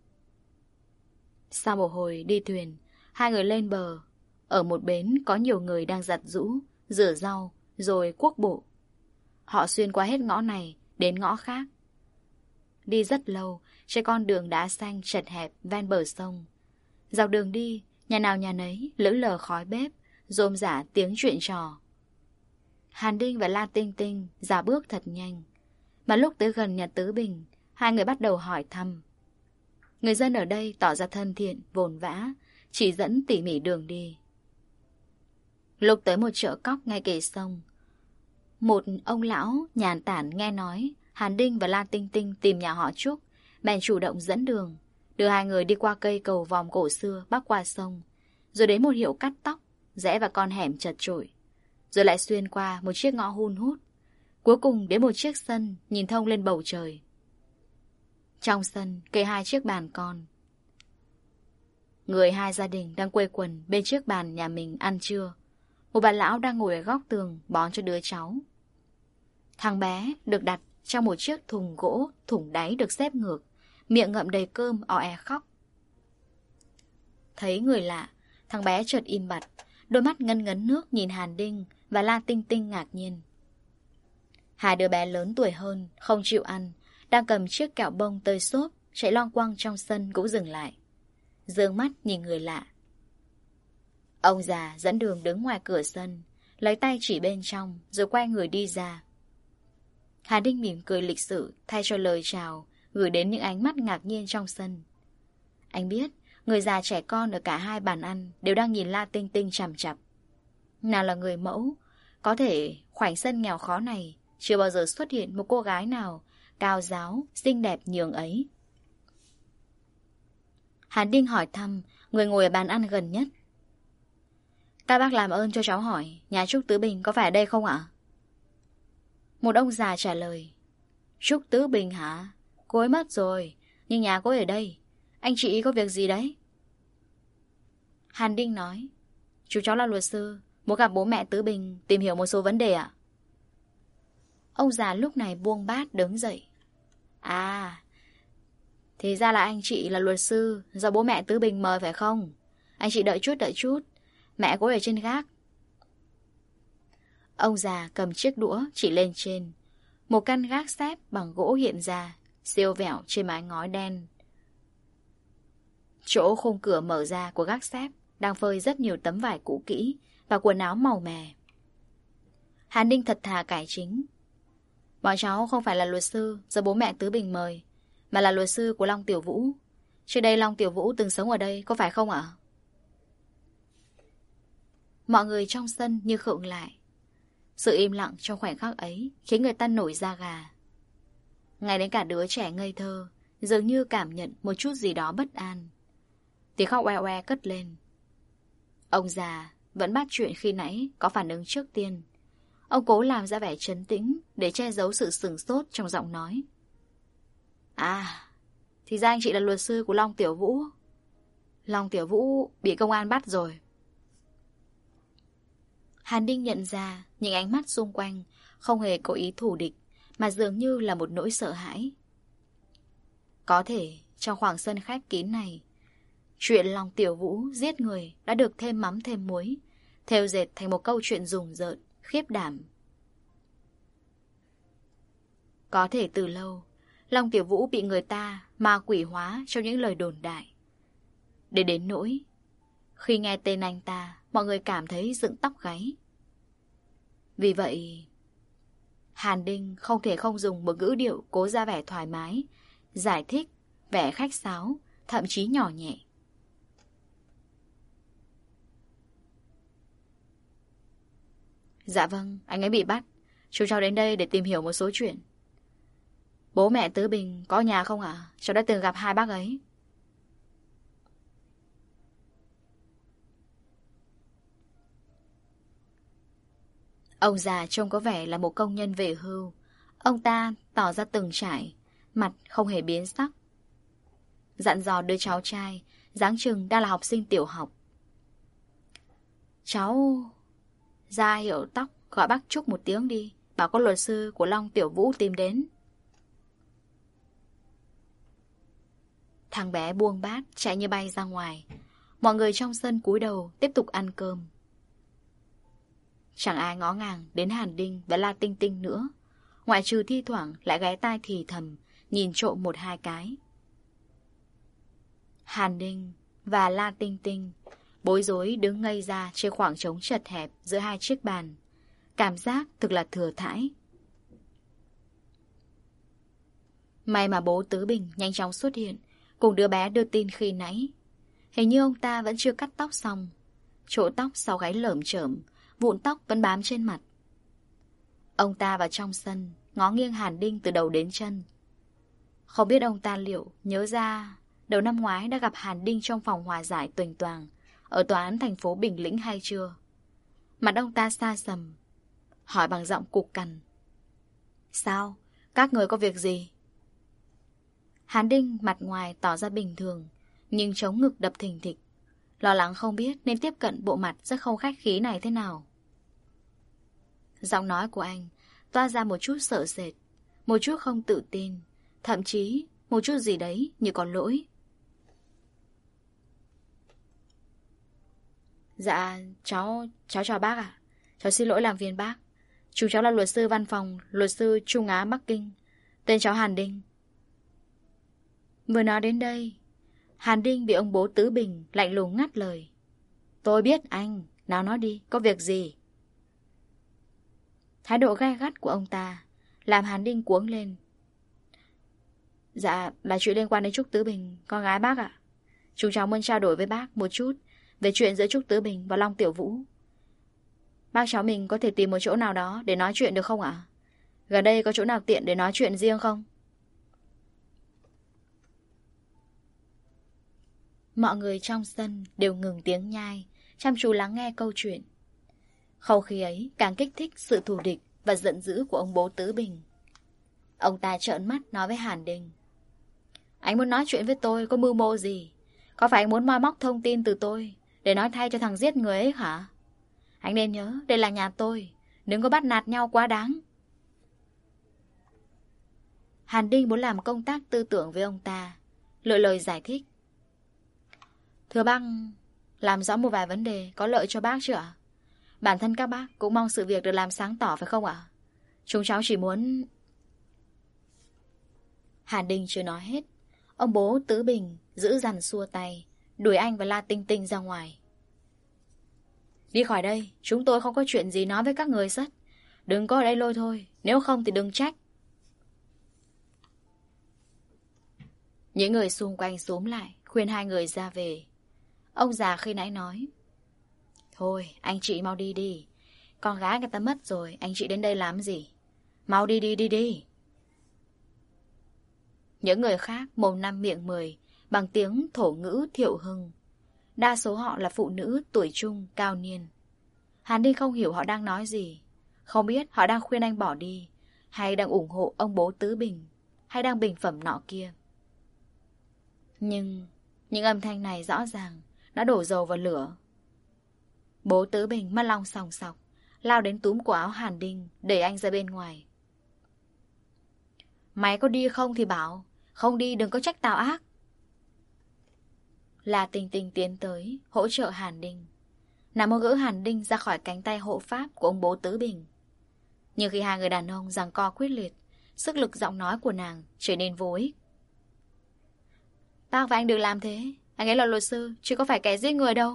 Sau một hồi đi thuyền, hai người lên bờ. Ở một bến có nhiều người đang giặt giũ, rửa rau, rồi cuốc bộ. Họ xuyên qua hết ngõ này đến ngõ khác. Đi rất lâu, trên con đường đá xanh chật hẹp ven bờ sông. Dọc đường đi, nhà nào nhà nấy lững lờ khói bếp, rôm rả tiếng chuyện trò. Hàn Đinh và La Tinh Tinh dạo bước thật nhanh. Mà lúc tới gần nhà Tứ Bình, hai người bắt đầu hỏi thăm. Người dân ở đây tỏ ra thân thiện, vồn vã, chỉ dẫn tỉ mỉ đường đi. Lúc tới một chợ cóc ngay kề sông, một ông lão nhàn tản nghe nói Hàn Đinh và La Tinh Tinh tìm nhà họ Trúc, bèn chủ động dẫn đường, đưa hai người đi qua cây cầu vòm cổ xưa bắc qua sông, rồi đến một hiệu cắt tóc, rẽ vào con hẻm chật chội, rồi lại xuyên qua một chiếc ngõ hun hút, cuối cùng đến một chiếc sân nhìn thông lên bầu trời. Trong sân kê hai chiếc bàn con. Người hai gia đình đang quây quần bên chiếc bàn nhà mình ăn trưa. Một bà lão đang ngồi ở góc tường bón cho đứa cháu. Thằng bé được đặt trong một chiếc thùng gỗ, thùng đáy được xếp ngược, miệng ngậm đầy cơm o e khóc. Thấy người lạ, thằng bé chợt im bặt, đôi mắt ngấn ngấn nước nhìn Hàn Đinh và La Tinh Tinh ngạc nhiên. Hai đứa bé lớn tuổi hơn, không chịu ăn, đang cầm chiếc kẹo bông tơi xốp, chạy loang quăng trong sân cũng dừng lại. Dương mắt nhìn người lạ. Ông già dẫn đường đứng ngoài cửa sân, lấy tay chỉ bên trong, rồi quay người đi ra. Hà Đinh mỉm cười lịch sự, thay cho lời chào, gửi đến những ánh mắt ngạc nhiên trong sân. Anh biết, người già trẻ con ở cả hai bàn ăn đều đang nhìn La Tinh Tinh chằm chằm. Nào là người mẫu, có thể khoảnh sân nghèo khó này chưa bao giờ xuất hiện một cô gái nào cao ráo, xinh đẹp nhường ấy. Hàn Đinh hỏi thăm người ngồi ở bàn ăn gần nhất. Các bác làm ơn cho cháu hỏi, nhà Trúc Tứ Bình có phải ở đây không ạ? Một ông già trả lời. Trúc Tứ Bình hả? Cô ấy mất rồi, nhưng nhà cô ấy ở đây. Anh chị có việc gì đấy? Hàn Đinh nói. Chú cháu là luật sư, muốn gặp bố mẹ Tứ Bình tìm hiểu một số vấn đề ạ. Ông già lúc này buông bát đứng dậy. À, thì ra là anh chị là luật sư do bố mẹ Tứ Bình mời phải không? Anh chị đợi chút đợi chút, mẹ cô ở trên gác. Ông già cầm chiếc đũa chỉ lên trên. Một căn gác xếp bằng gỗ hiện ra, siêu vẹo trên mái ngói đen. Chỗ khung cửa mở ra của gác xếp đang phơi rất nhiều tấm vải cũ kỹ và quần áo màu mè. Hàn Đinh thật thà cải chính. Bọn cháu không phải là luật sư do bố mẹ Tứ Bình mời, mà là luật sư của Long Tiểu Vũ. Trước đây Long Tiểu Vũ từng sống ở đây, có phải không ạ? Mọi người trong sân như khựng lại. Sự im lặng trong khoảnh khắc ấy khiến người ta nổi da gà. Ngay đến cả đứa trẻ ngây thơ dường như cảm nhận một chút gì đó bất an. Tiếng khóc oe oe cất lên. Ông già vẫn bắt chuyện khi nãy có phản ứng trước tiên. Ông cố làm ra vẻ trấn tĩnh để che giấu sự sửng sốt trong giọng nói. À, thì ra anh chị là luật sư của Long Tiểu Vũ. Long Tiểu Vũ bị công an bắt rồi. Hàn Đinh nhận ra những ánh mắt xung quanh không hề có ý thù địch, mà dường như là một nỗi sợ hãi. Có thể trong khoảng sân khép kín này, chuyện Long Tiểu Vũ giết người đã được thêm mắm thêm muối, thêu dệt thành một câu chuyện rùng rợn, khiếp đảm. Có thể từ lâu, Long Tiểu Vũ bị người ta ma quỷ hóa trong những lời đồn đại. Để đến nỗi, khi nghe tên anh ta, mọi người cảm thấy dựng tóc gáy. Vì vậy, Hàn Đinh không thể không dùng một ngữ điệu cố ra vẻ thoải mái, giải thích, vẻ khách sáo, thậm chí nhỏ nhẹ. Dạ vâng, anh ấy bị bắt. Chúng cháu đến đây để tìm hiểu một số chuyện. Bố mẹ Tứ Bình có nhà không ạ? À? Cháu đã từng gặp hai bác ấy. Ông già trông có vẻ là một công nhân về hưu. Ông ta tỏ ra từng trải, mặt không hề biến sắc. Dặn dò đứa cháu trai, dáng chừng đang là học sinh tiểu học. Cháu ra hiệu tóc gọi bác Trúc một tiếng đi, bảo có luật sư của Long Tiểu Vũ tìm đến. Thằng bé buông bát chạy như bay ra ngoài. Mọi người trong sân cúi đầu tiếp tục ăn cơm. Chẳng ai ngó ngàng đến Hàn Đinh và La Tinh Tinh nữa, ngoại trừ thi thoảng lại ghé tai thì thầm, nhìn trộm một hai cái. Hàn Đinh và La Tinh Tinh bối rối đứng ngây ra trên khoảng trống chật hẹp giữa hai chiếc bàn. Cảm giác thực là thừa thãi. May mà bố Tứ Bình nhanh chóng xuất hiện, cùng đứa bé đưa tin khi nãy. Hình như ông ta vẫn chưa cắt tóc xong. Chỗ tóc sau gáy lởm chởm, vụn tóc vẫn bám trên mặt. Ông ta vào trong sân, ngó nghiêng Hàn Đinh từ đầu đến chân. Không biết ông ta liệu nhớ ra đầu năm ngoái đã gặp Hàn Đinh trong phòng hòa giải tuềnh toàng ở tòa án thành phố Bình Lĩnh hay chưa. Mặt ông ta xa sầm, hỏi bằng giọng cục cằn. Sao? Các người có việc gì? Hàn Đinh mặt ngoài tỏ ra bình thường, nhưng chống ngực đập thình thịch, lo lắng không biết nên tiếp cận bộ mặt rất không khách khí này thế nào. Giọng nói của anh toa ra một chút sợ sệt, một chút không tự tin, thậm chí một chút gì đấy như có lỗi. Dạ, cháu, cháu chào bác ạ. Cháu xin lỗi làm phiền bác. Chú cháu là luật sư văn phòng, luật sư Trung Á Bắc Kinh. Tên cháu Hàn Đinh. Vừa nói đến đây, Hàn Đinh bị ông bố Tứ Bình lạnh lùng ngắt lời. Tôi biết anh, nào nói đi, có việc gì? Thái độ gay gắt của ông ta làm Hàn Đinh cuống lên. Dạ, là chuyện liên quan đến Trúc Tứ Bình, con gái bác ạ. Chúng cháu muốn trao đổi với bác một chút về chuyện giữa Trúc Tứ Bình và Long Tiểu Vũ. Bác cháu mình có thể tìm một chỗ nào đó để nói chuyện được không ạ? Gần đây có chỗ nào tiện để nói chuyện riêng không? Mọi người trong sân đều ngừng tiếng nhai, chăm chú lắng nghe câu chuyện. Khẩu khí ấy càng kích thích sự thù địch và giận dữ của ông bố Tứ Bình. Ông ta trợn mắt nói với Hàn Đinh. Anh muốn nói chuyện với tôi có mưu mô gì? Có phải anh muốn moi móc thông tin từ tôi để nói thay cho thằng giết người ấy hả? Anh nên nhớ đây là nhà tôi, đừng có bắt nạt nhau quá đáng. Hàn Đinh muốn làm công tác tư tưởng với ông ta, lựa lời giải thích. Thưa bác, làm rõ một vài vấn đề có lợi cho bác chứ ạ? Bản thân các bác cũng mong sự việc được làm sáng tỏ phải không ạ? Chúng cháu chỉ muốn... Hàn Đinh chưa nói hết, ông bố Tứ Bình giữ dằn xua tay, đuổi anh và La Tinh Tinh ra ngoài. Đi khỏi đây, chúng tôi không có chuyện gì nói với các người sất. Đừng có ở đây lôi thôi, nếu không thì đừng trách. Những người xung quanh xúm lại, khuyên hai người ra về. Ông già khi nãy nói. Thôi, anh chị mau đi đi. Con gái người ta mất rồi, anh chị đến đây làm gì? Mau đi đi đi đi. Những người khác mồm năm miệng mười, bằng tiếng thổ ngữ thiệu hưng. Đa số họ là phụ nữ tuổi trung, cao niên. Hàn Đinh không hiểu họ đang nói gì. Không biết họ đang khuyên anh bỏ đi, hay đang ủng hộ ông bố Tứ Bình, hay đang bình phẩm nọ kia. Nhưng những âm thanh này rõ ràng đã đổ dầu vào lửa. Bố Tứ Bình mắt long sòng sọc, lao đến túm cổ áo Hàn Đinh, đẩy anh ra bên ngoài. Mày có đi không thì bảo, không đi đừng có trách tao ác. La Tinh Tinh tiến tới, hỗ trợ Hàn Đinh. Nàng muốn gỡ Hàn Đinh ra khỏi cánh tay hộ pháp của ông bố Tứ Bình. Nhưng khi hai người đàn ông giằng co quyết liệt, sức lực giọng nói của nàng trở nên vô ích. Bác và anh đừng làm thế. Anh ấy là luật sư, chứ có phải kẻ giết người đâu.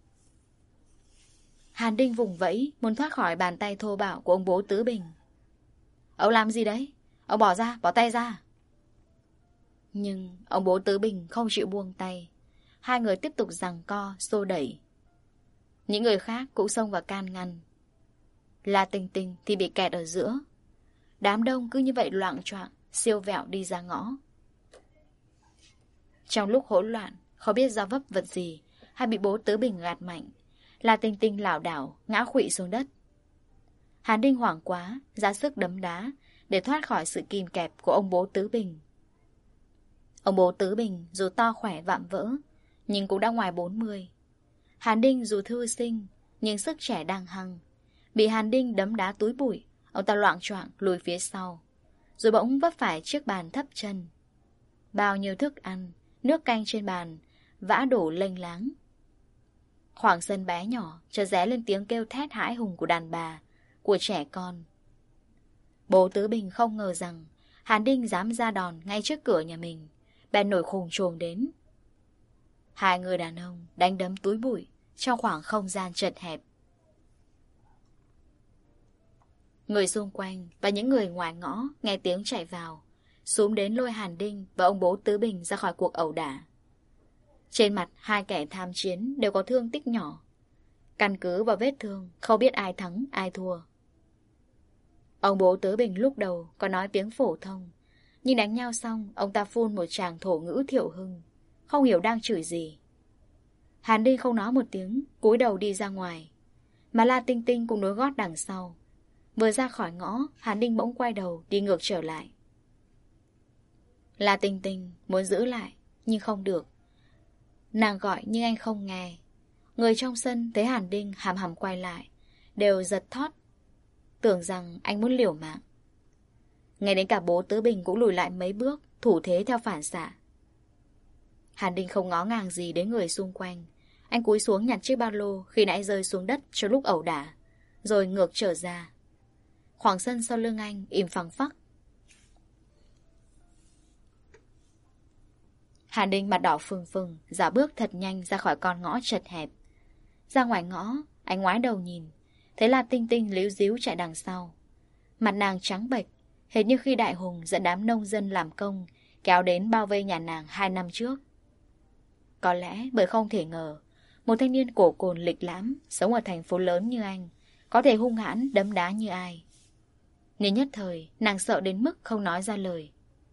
Hàn Đinh vùng vẫy, muốn thoát khỏi bàn tay thô bạo của ông bố Tứ Bình. Ông làm gì đấy? Ông bỏ ra, bỏ tay ra. Nhưng ông bố Tứ Bình không chịu buông tay. Hai người tiếp tục giằng co, xô đẩy. Những người khác cũng xông vào can ngăn. La Tinh Tinh thì bị kẹt ở giữa. Đám đông cứ như vậy loạng choạng, siêu vẹo đi ra ngõ. Trong lúc hỗn loạn, không biết do vấp vật gì hay bị bố Tứ Bình gạt mạnh, La Tinh Tinh lảo đảo ngã khuỵu xuống đất. Hàn Đinh hoảng quá, ra sức đấm đá để thoát khỏi sự kìm kẹp của ông bố Tứ Bình. Ông bố Tứ Bình dù to khỏe vạm vỡ, nhưng cũng đã ngoài bốn mươi. Hàn Đinh dù thư sinh, nhưng sức trẻ đang hăng. Bị Hàn Đinh đấm đá túi bụi, ông ta loạng choạng lùi phía sau, rồi bỗng vấp phải chiếc bàn thấp chân. Bao nhiêu thức ăn, nước canh trên bàn vã đổ lênh láng. Khoảng sân bé nhỏ chợt ré lên tiếng kêu thét hãi hùng của đàn bà, của trẻ con. Bố Tứ Bình không ngờ rằng Hàn Đinh dám ra đòn ngay trước cửa nhà mình, bèn nổi khùng trồm đến. Hai người đàn ông đánh đấm túi bụi trong khoảng không gian chật hẹp. Người xung quanh và những người ngoài ngõ nghe tiếng chạy vào, xúm đến lôi Hàn Đinh và ông bố Tứ Bình ra khỏi cuộc ẩu đả. Trên mặt hai kẻ tham chiến đều có thương tích nhỏ. Căn cứ vào vết thương, không biết ai thắng ai thua. Ông bố Tứ Bình lúc đầu có nói tiếng phổ thông, nhưng đánh nhau xong, ông ta phun một tràng thổ ngữ Thiệu Hưng, không hiểu đang chửi gì. Hàn Đinh không nói một tiếng, cúi đầu đi ra ngoài, mà La Tinh Tinh cũng nối gót đằng sau. Vừa ra khỏi ngõ, Hàn Đinh bỗng quay đầu đi ngược trở lại. La Tinh Tinh muốn giữ lại, nhưng không được. Nàng gọi nhưng anh không nghe. Người trong sân thấy Hàn Đinh hàm hàm quay lại, đều giật thót, tưởng rằng anh muốn liều mạng. Ngay đến cả bố Tứ Bình cũng lùi lại mấy bước, thủ thế theo phản xạ. Hàn Đinh không ngó ngàng gì đến người xung quanh. Anh cúi xuống nhặt chiếc ba lô khi nãy rơi xuống đất cho lúc ẩu đả, rồi ngược trở ra. Khoảng sân sau lưng anh im phăng phắc. Hàn Đinh mặt đỏ phừng phừng, dạo bước thật nhanh ra khỏi con ngõ chật hẹp. Ra ngoài ngõ, anh ngoái đầu nhìn, thấy La Tinh Tinh líu díu chạy đằng sau. Mặt nàng trắng bệch, hệt như khi Đại Hùng dẫn đám nông dân làm công kéo đến bao vây nhà nàng hai năm trước. Có lẽ bởi không thể ngờ một thanh niên cổ cồn lịch lãm sống ở thành phố lớn như anh có thể hung hãn đấm đá như ai. Nên nhất thời nàng sợ đến mức không nói ra lời.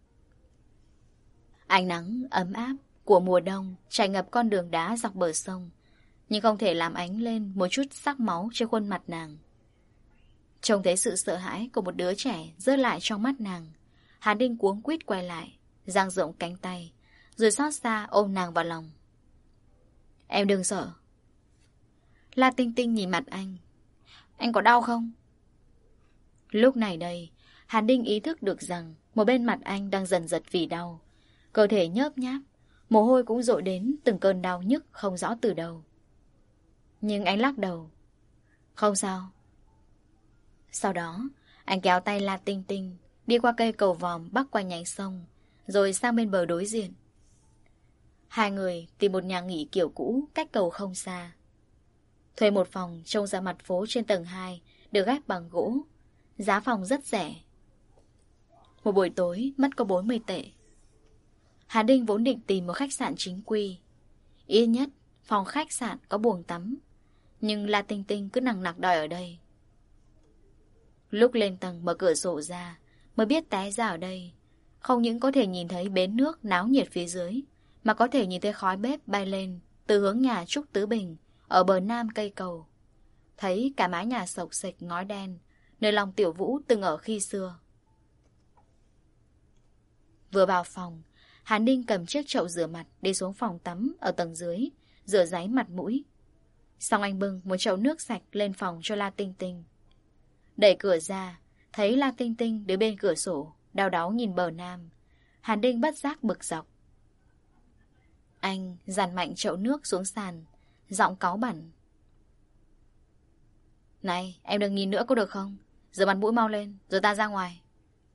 Ánh nắng ấm áp của mùa đông trải ngập con đường đá dọc bờ sông, nhưng không thể làm ánh lên một chút sắc máu trên khuôn mặt nàng. Trông thấy sự sợ hãi của một đứa trẻ rớt lại trong mắt nàng, Hàn Đinh cuống quýt quay lại, dang rộng cánh tay, rồi xót xa ôm nàng vào lòng. Em đừng sợ. La Tinh Tinh nhìn mặt anh. Anh có đau không? Lúc này đây, Hàn Đinh ý thức được rằng một bên mặt anh đang dần giật vì đau. Cơ thể nhớp nháp, mồ hôi cũng dội đến từng cơn đau nhức không rõ từ đâu. Nhưng anh lắc đầu. Không sao. Sau đó, anh kéo tay La Tinh Tinh đi qua cây cầu vòm bắc qua nhánh sông, rồi sang bên bờ đối diện. Hai người tìm một nhà nghỉ kiểu cũ cách cầu không xa. Thuê một phòng trông ra mặt phố trên tầng hai, được ghép bằng gỗ. Giá phòng rất rẻ. Một buổi tối mất có bốn mươi tệ. Hà Đinh vốn định tìm một khách sạn chính quy. Ít nhất phòng khách sạn có buồng tắm, nhưng La Tinh Tinh cứ nằng nặc đòi ở đây. Lúc lên tầng mở cửa sổ ra, mới biết té ra ở đây không những có thể nhìn thấy bến nước náo nhiệt phía dưới, mà có thể nhìn thấy khói bếp bay lên từ hướng nhà Trúc Tứ Bình ở bờ nam cây cầu. Thấy cả mái nhà sộc xệch ngói đen, nơi lòng Tiểu Vũ từng ở khi xưa. Vừa vào phòng, Hàn Đinh cầm chiếc chậu rửa mặt đi xuống phòng tắm ở tầng dưới, rửa ráy mặt mũi. Xong anh bưng một chậu nước sạch lên phòng cho La Tinh Tinh. Đẩy cửa ra, thấy La Tinh Tinh đứng bên cửa sổ, đau đáu nhìn bờ Nam. Hàn Đinh bất giác bực dọc. Anh dàn mạnh chậu nước xuống sàn, giọng cáu bẳn. Này, em đừng nhìn nữa có được không? Rửa mặt mũi mau lên, rồi ta ra ngoài.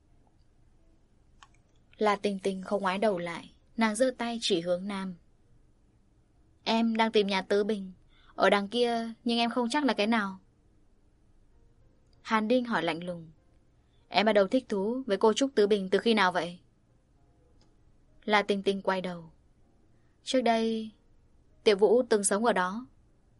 La Tinh Tinh không ngoái đầu lại, nàng giơ tay chỉ hướng Nam. Em đang tìm nhà Tứ Bình, ở đằng kia, nhưng em không chắc là cái nào. Hàn Đinh hỏi lạnh lùng. Em bắt đầu thích thú với cô Trúc Tứ Bình từ khi nào vậy? La Tinh Tinh quay đầu. Trước đây, Tiểu Vũ từng sống ở đó.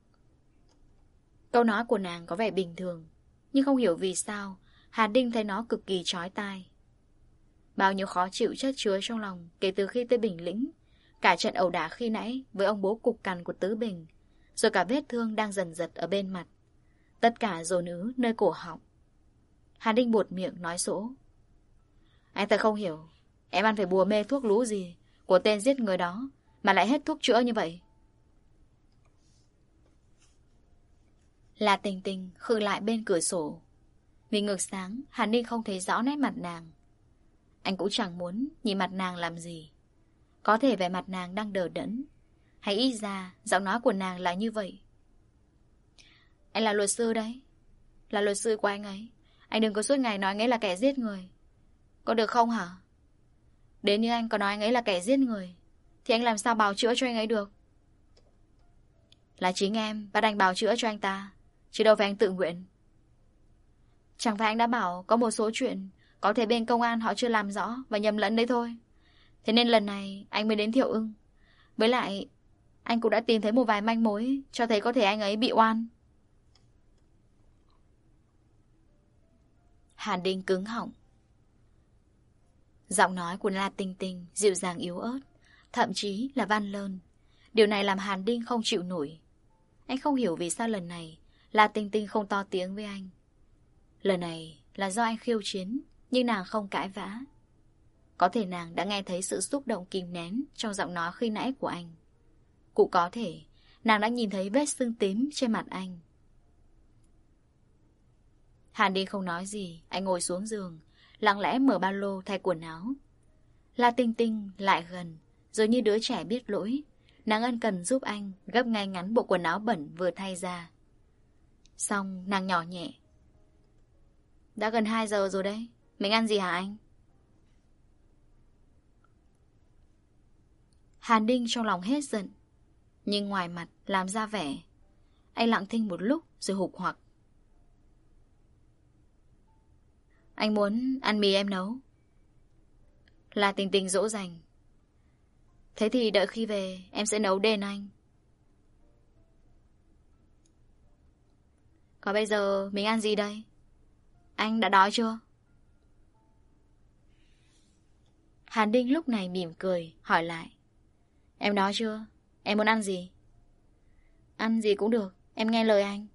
Câu nói của nàng có vẻ bình thường, nhưng không hiểu vì sao Hàn Đinh thấy nó cực kỳ chói tai. Bao nhiêu khó chịu chất chứa trong lòng kể từ khi tới Bình Lĩnh, cả trận ẩu đả khi nãy với ông bố cục cằn của Tứ Bình, rồi cả vết thương đang dần dật ở bên mặt, tất cả dồn ứ nơi cổ họng. Hàn Đinh buột miệng nói sỗ. Anh thật không hiểu, em ăn phải bùa mê thuốc lú gì của tên giết người đó mà lại hết thuốc chữa như vậy. La Tinh Tinh khựng lại bên cửa sổ. Vì ngược sáng, Hàn Đinh không thấy rõ nét mặt nàng. Anh cũng chẳng muốn nhìn mặt nàng làm gì. Có thể vẻ mặt nàng đang đờ đẫn, hay ít ra giọng nói của nàng là như vậy. Anh là luật sư đấy, là luật sư của anh ấy. Anh đừng có suốt ngày nói anh ấy là kẻ giết người, có được không hả? Đến như anh có nói anh ấy là kẻ giết người thì anh làm sao bào chữa cho anh ấy được? Là chính em bắt anh bào chữa cho anh ta, chứ đâu phải anh tự nguyện. Chẳng phải anh đã bảo có một số chuyện có thể bên công an họ chưa làm rõ và nhầm lẫn đấy thôi. Thế nên lần này anh mới đến Thiệu Ưng. Với lại anh cũng đã tìm thấy một vài manh mối cho thấy có thể anh ấy bị oan. Hàn Đinh cứng họng. Giọng nói của La Tinh Tinh dịu dàng yếu ớt, thậm chí là van lơn. Điều này làm Hàn Đinh không chịu nổi. Anh không hiểu vì sao lần này La Tinh Tinh không to tiếng với anh. Lần này là do anh khiêu chiến, nhưng nàng không cãi vã. Có thể nàng đã nghe thấy sự xúc động kìm nén trong giọng nói khi nãy của anh. Cũng có thể nàng đã nhìn thấy vết sưng tím trên mặt anh. Hàn Đinh không nói gì. Anh ngồi xuống giường, lặng lẽ mở ba lô thay quần áo. La Tinh Tinh lại gần, rồi như đứa trẻ biết lỗi, nàng ân cần giúp anh gấp ngay ngắn bộ quần áo bẩn vừa thay ra. Xong nàng nhỏ nhẹ. Đã gần hai giờ rồi đấy, mình ăn gì hả anh? Hàn Đinh trong lòng hết giận, nhưng ngoài mặt làm ra vẻ. Anh lặng thinh một lúc rồi hục hoặc. Anh muốn ăn mì em nấu. La Tinh Tinh dỗ dành. Thế thì đợi khi về em sẽ nấu đền anh. Còn bây giờ mình ăn gì đây? Anh đã đói chưa? Hàn Đinh lúc này mỉm cười hỏi lại. Em đói chưa? Em muốn ăn gì? Ăn gì cũng được, em nghe lời anh.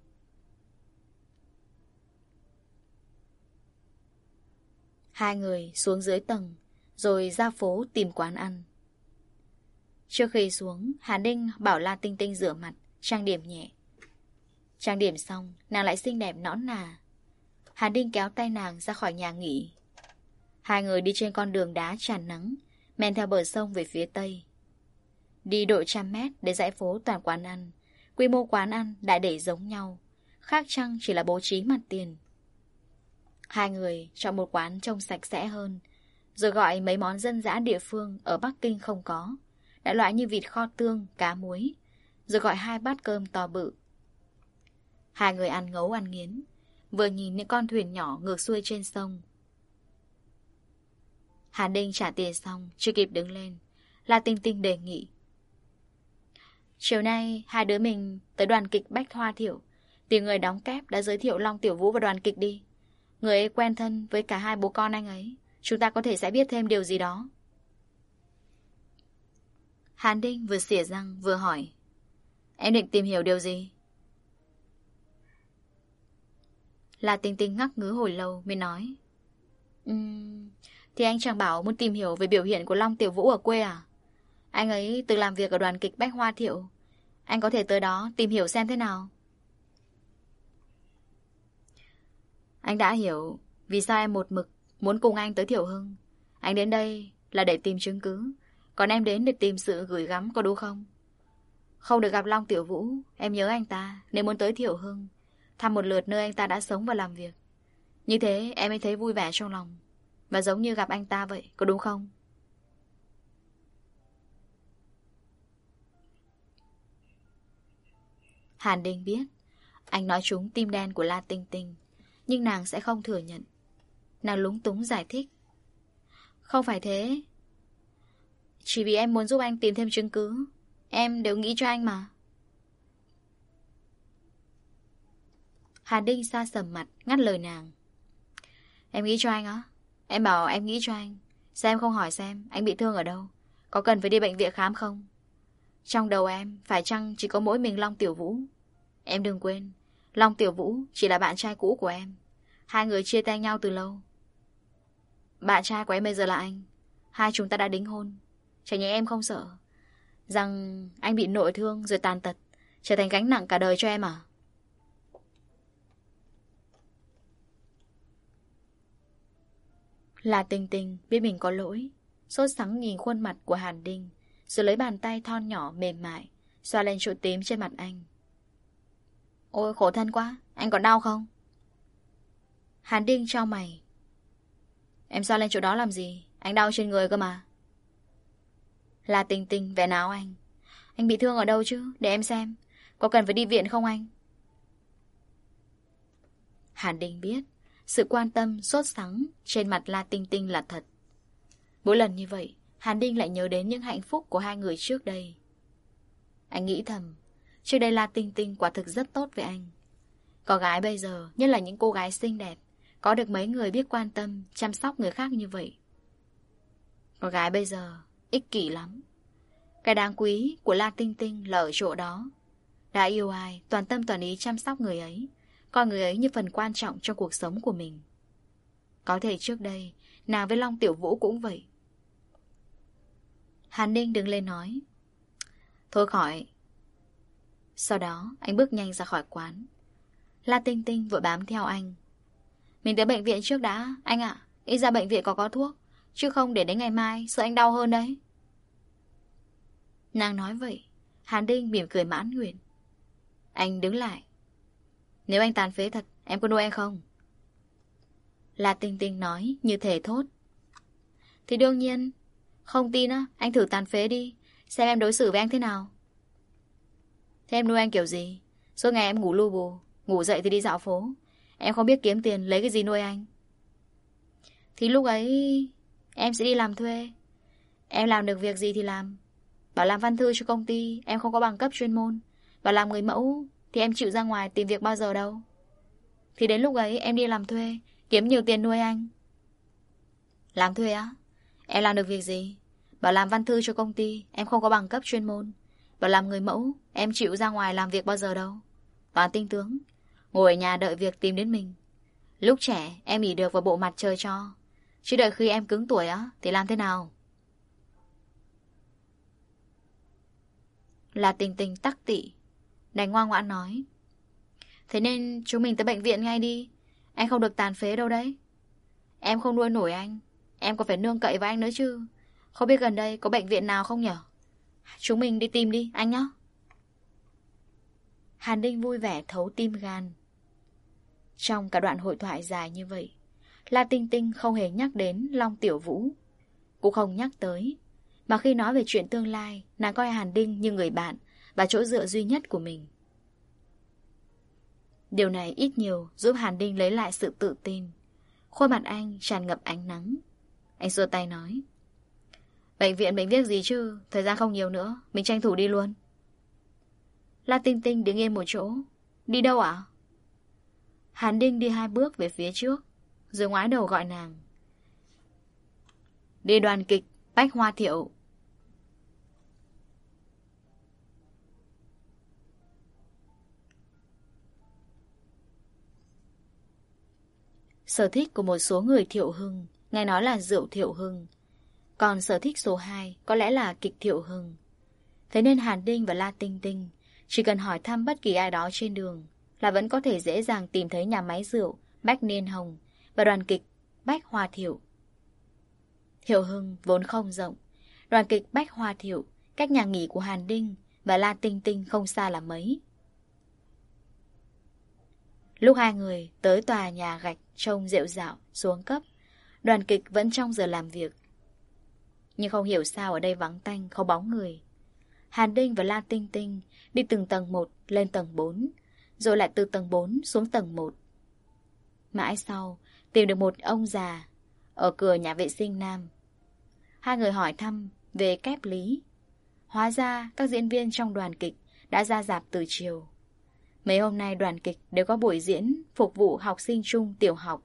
Hai người xuống dưới tầng, rồi ra phố tìm quán ăn. Trước khi xuống, Hàn Đinh bảo La Tinh Tinh rửa mặt, trang điểm nhẹ. Trang điểm xong, nàng lại xinh đẹp nõn nà. Hàn Đinh kéo tay nàng ra khỏi nhà nghỉ. Hai người đi trên con đường đá tràn nắng, men theo bờ sông về phía tây. Đi độ trăm mét đến dãy phố toàn quán ăn. Quy mô quán ăn đại để giống nhau, khác chăng chỉ là bố trí mặt tiền. Hai người chọn một quán trông sạch sẽ hơn, rồi gọi mấy món dân dã địa phương ở Bắc Kinh không có, đại loại như vịt kho tương, cá muối, rồi gọi hai bát cơm to bự. Hai người ăn ngấu ăn nghiến, vừa nhìn những con thuyền nhỏ ngược xuôi trên sông. Hàn Đinh trả tiền xong, chưa kịp đứng lên, La Tinh Tinh đề nghị. Chiều nay hai đứa mình tới đoàn kịch Bách Hoa Thiệu, tìm người đóng kép đã giới thiệu Long Tiểu Vũ vào đoàn kịch đi. Người ấy quen thân với cả hai bố con anh ấy, chúng ta có thể sẽ biết thêm điều gì đó. Hàn Đinh vừa xỉa răng vừa hỏi. Em định tìm hiểu điều gì? La Tinh Tinh ngắc ngứ hồi lâu mới nói. Uhm, thì anh chẳng bảo muốn tìm hiểu về biểu hiện của Long Tiểu Vũ ở quê à? Anh ấy từng làm việc ở đoàn kịch Bách Hoa Thiệu. Anh có thể tới đó tìm hiểu xem thế nào. Anh đã hiểu vì sao em một mực muốn cùng anh tới Thiệu Hưng. Anh đến đây là để tìm chứng cứ, còn em đến để tìm sự gửi gắm, có đúng không? Không được gặp Long Tiểu Vũ, em nhớ anh ta nên muốn tới Thiệu Hưng, thăm một lượt nơi anh ta đã sống và làm việc. Như thế em mới thấy vui vẻ trong lòng, và giống như gặp anh ta vậy, có đúng không? Hàn Đinh biết anh nói trúng tim đen của La Tinh Tinh, nhưng nàng sẽ không thừa nhận. Nàng lúng túng giải thích. Không phải thế. Chỉ vì em muốn giúp anh tìm thêm chứng cứ, em đều nghĩ cho anh mà. Hàn Đinh xa sầm mặt, ngắt lời nàng. Em nghĩ cho anh á? Em bảo em nghĩ cho anh. Sao em không hỏi xem anh bị thương ở đâu, có cần phải đi bệnh viện khám không? Trong đầu em phải chăng chỉ có mỗi mình Long Tiểu Vũ? Em đừng quên, Long Tiểu Vũ chỉ là bạn trai cũ của em. Hai người chia tay nhau từ lâu. Bạn trai của em bây giờ là anh. Hai chúng ta đã đính hôn. Chẳng nhẽ em không sợ rằng anh bị nội thương rồi tàn tật, trở thành gánh nặng cả đời cho em à? La Tinh Tinh biết mình có lỗi, sốt sắng nhìn khuôn mặt của Hàn Đinh, rồi lấy bàn tay thon nhỏ mềm mại xoa lên chỗ tím trên mặt anh. Ôi khổ thân quá, anh còn đau không? Hàn Đinh chau mày. Em xoa lên chỗ đó làm gì? Anh đau trên người cơ mà. La Tinh Tinh vén áo anh. Anh bị thương ở đâu chứ? Để em xem. Có cần phải đi viện không anh? Hàn Đinh biết sự quan tâm sốt sắng trên mặt La Tinh Tinh là thật. Mỗi lần như vậy, Hàn Đinh lại nhớ đến những hạnh phúc của hai người trước đây. Anh nghĩ thầm, trước đây La Tinh Tinh quả thực rất tốt với anh. Có gái bây giờ, nhất là những cô gái xinh đẹp, có được mấy người biết quan tâm, chăm sóc người khác như vậy. Có gái bây giờ ích kỷ lắm. Cái đáng quý của La Tinh Tinh là ở chỗ đó. Đã yêu ai, toàn tâm toàn ý chăm sóc người ấy, coi người ấy như phần quan trọng trong cuộc sống của mình. Có thể trước đây, nàng với Long Tiểu Vũ cũng vậy. Hàn Ninh đứng lên nói. Thôi khỏi. Sau đó, anh bước nhanh ra khỏi quán. La Tinh Tinh vội bám theo anh. Mình tới bệnh viện trước đã, anh ạ. À, ít ra bệnh viện có có thuốc, chứ không để đến ngày mai, sợ anh đau hơn đấy. Nàng nói vậy, Hàn Đinh mỉm cười mãn nguyện. Anh đứng lại. Nếu anh tàn phế thật, em có nuôi anh không? La Tinh Tinh nói như thể thốt. Thì đương nhiên. Không tin á, anh thử tàn phế đi, xem em đối xử với anh thế nào. Thế em nuôi anh kiểu gì? Suốt ngày em ngủ lu bù, ngủ dậy thì đi dạo phố. Em không biết kiếm tiền lấy cái gì nuôi anh. Thì lúc ấy em sẽ đi làm thuê. Em làm được việc gì thì làm. Bảo làm văn thư cho công ty, em không có bằng cấp chuyên môn. Bảo làm người mẫu thì em chịu ra ngoài tìm việc bao giờ đâu. Thì đến lúc ấy em đi làm thuê, kiếm nhiều tiền nuôi anh. Làm thuê á? Em làm được việc gì? Bảo làm văn thư cho công ty, em không có bằng cấp chuyên môn. Bảo làm người mẫu, em chịu ra ngoài làm việc bao giờ đâu. Toàn tinh tướng, ngồi ở nhà đợi việc tìm đến mình. Lúc trẻ em nghỉ được vào bộ mặt trời cho, chứ đợi khi em cứng tuổi á thì làm thế nào? Là Tình Tình tắc tị, đành ngoan ngoãn nói. Thế nên chúng mình tới bệnh viện ngay đi. Anh không được tàn phế đâu đấy. Em không nuôi nổi anh, em còn phải nương cậy vào anh nữa chứ. Không biết gần đây có bệnh viện nào không nhở? Chúng mình đi tìm đi anh nhé. Hàn Đinh vui vẻ thấu tim gan. Trong cả đoạn hội thoại dài như vậy, La Tinh Tinh không hề nhắc đến Long Tiểu Vũ, cũng không nhắc tới. Mà khi nói về chuyện tương lai, nàng coi Hàn Đinh như người bạn và chỗ dựa duy nhất của mình. Điều này ít nhiều giúp Hàn Đinh lấy lại sự tự tin. Khuôn mặt anh tràn ngập ánh nắng. Anh giơ tay nói. Bệnh viện bệnh viện gì chứ, thời gian không nhiều nữa, mình tranh thủ đi luôn. La Tinh Tinh đứng yên một chỗ. Đi đâu ạ? Hàn Đinh đi hai bước về phía trước, rồi ngoái đầu gọi nàng. Đi đoàn kịch Bách Hoa Thiệu. Sở thích của một số người Thiệu Hưng nghe nói là rượu Thiệu Hưng, còn sở thích số hai có lẽ là kịch Thiệu Hưng. Thế nên Hàn Đinh và La Tinh Tinh chỉ cần hỏi thăm bất kỳ ai đó trên đường là vẫn có thể dễ dàng tìm thấy nhà máy rượu Bách Niên Hồng và đoàn kịch Bách Hoa Thiệu. Thiệu Hưng vốn không rộng. Đoàn kịch Bách Hoa Thiệu cách nhà nghỉ của Hàn Đinh và La Tinh Tinh không xa là mấy. Lúc hai người tới tòa nhà gạch trông rệu rạo xuống cấp, đoàn kịch vẫn trong giờ làm việc. Nhưng không hiểu sao ở đây vắng tanh, không bóng người. Hàn Đinh và La Tinh Tinh đi từng tầng một lên tầng bốn, rồi lại từ tầng bốn xuống tầng một. Mãi sau, tìm được một ông già ở cửa nhà vệ sinh nam. Hai người hỏi thăm về kép lý. Hóa ra các diễn viên trong đoàn kịch đã ra rạp từ chiều. Mấy hôm nay đoàn kịch đều có buổi diễn phục vụ học sinh trung tiểu học.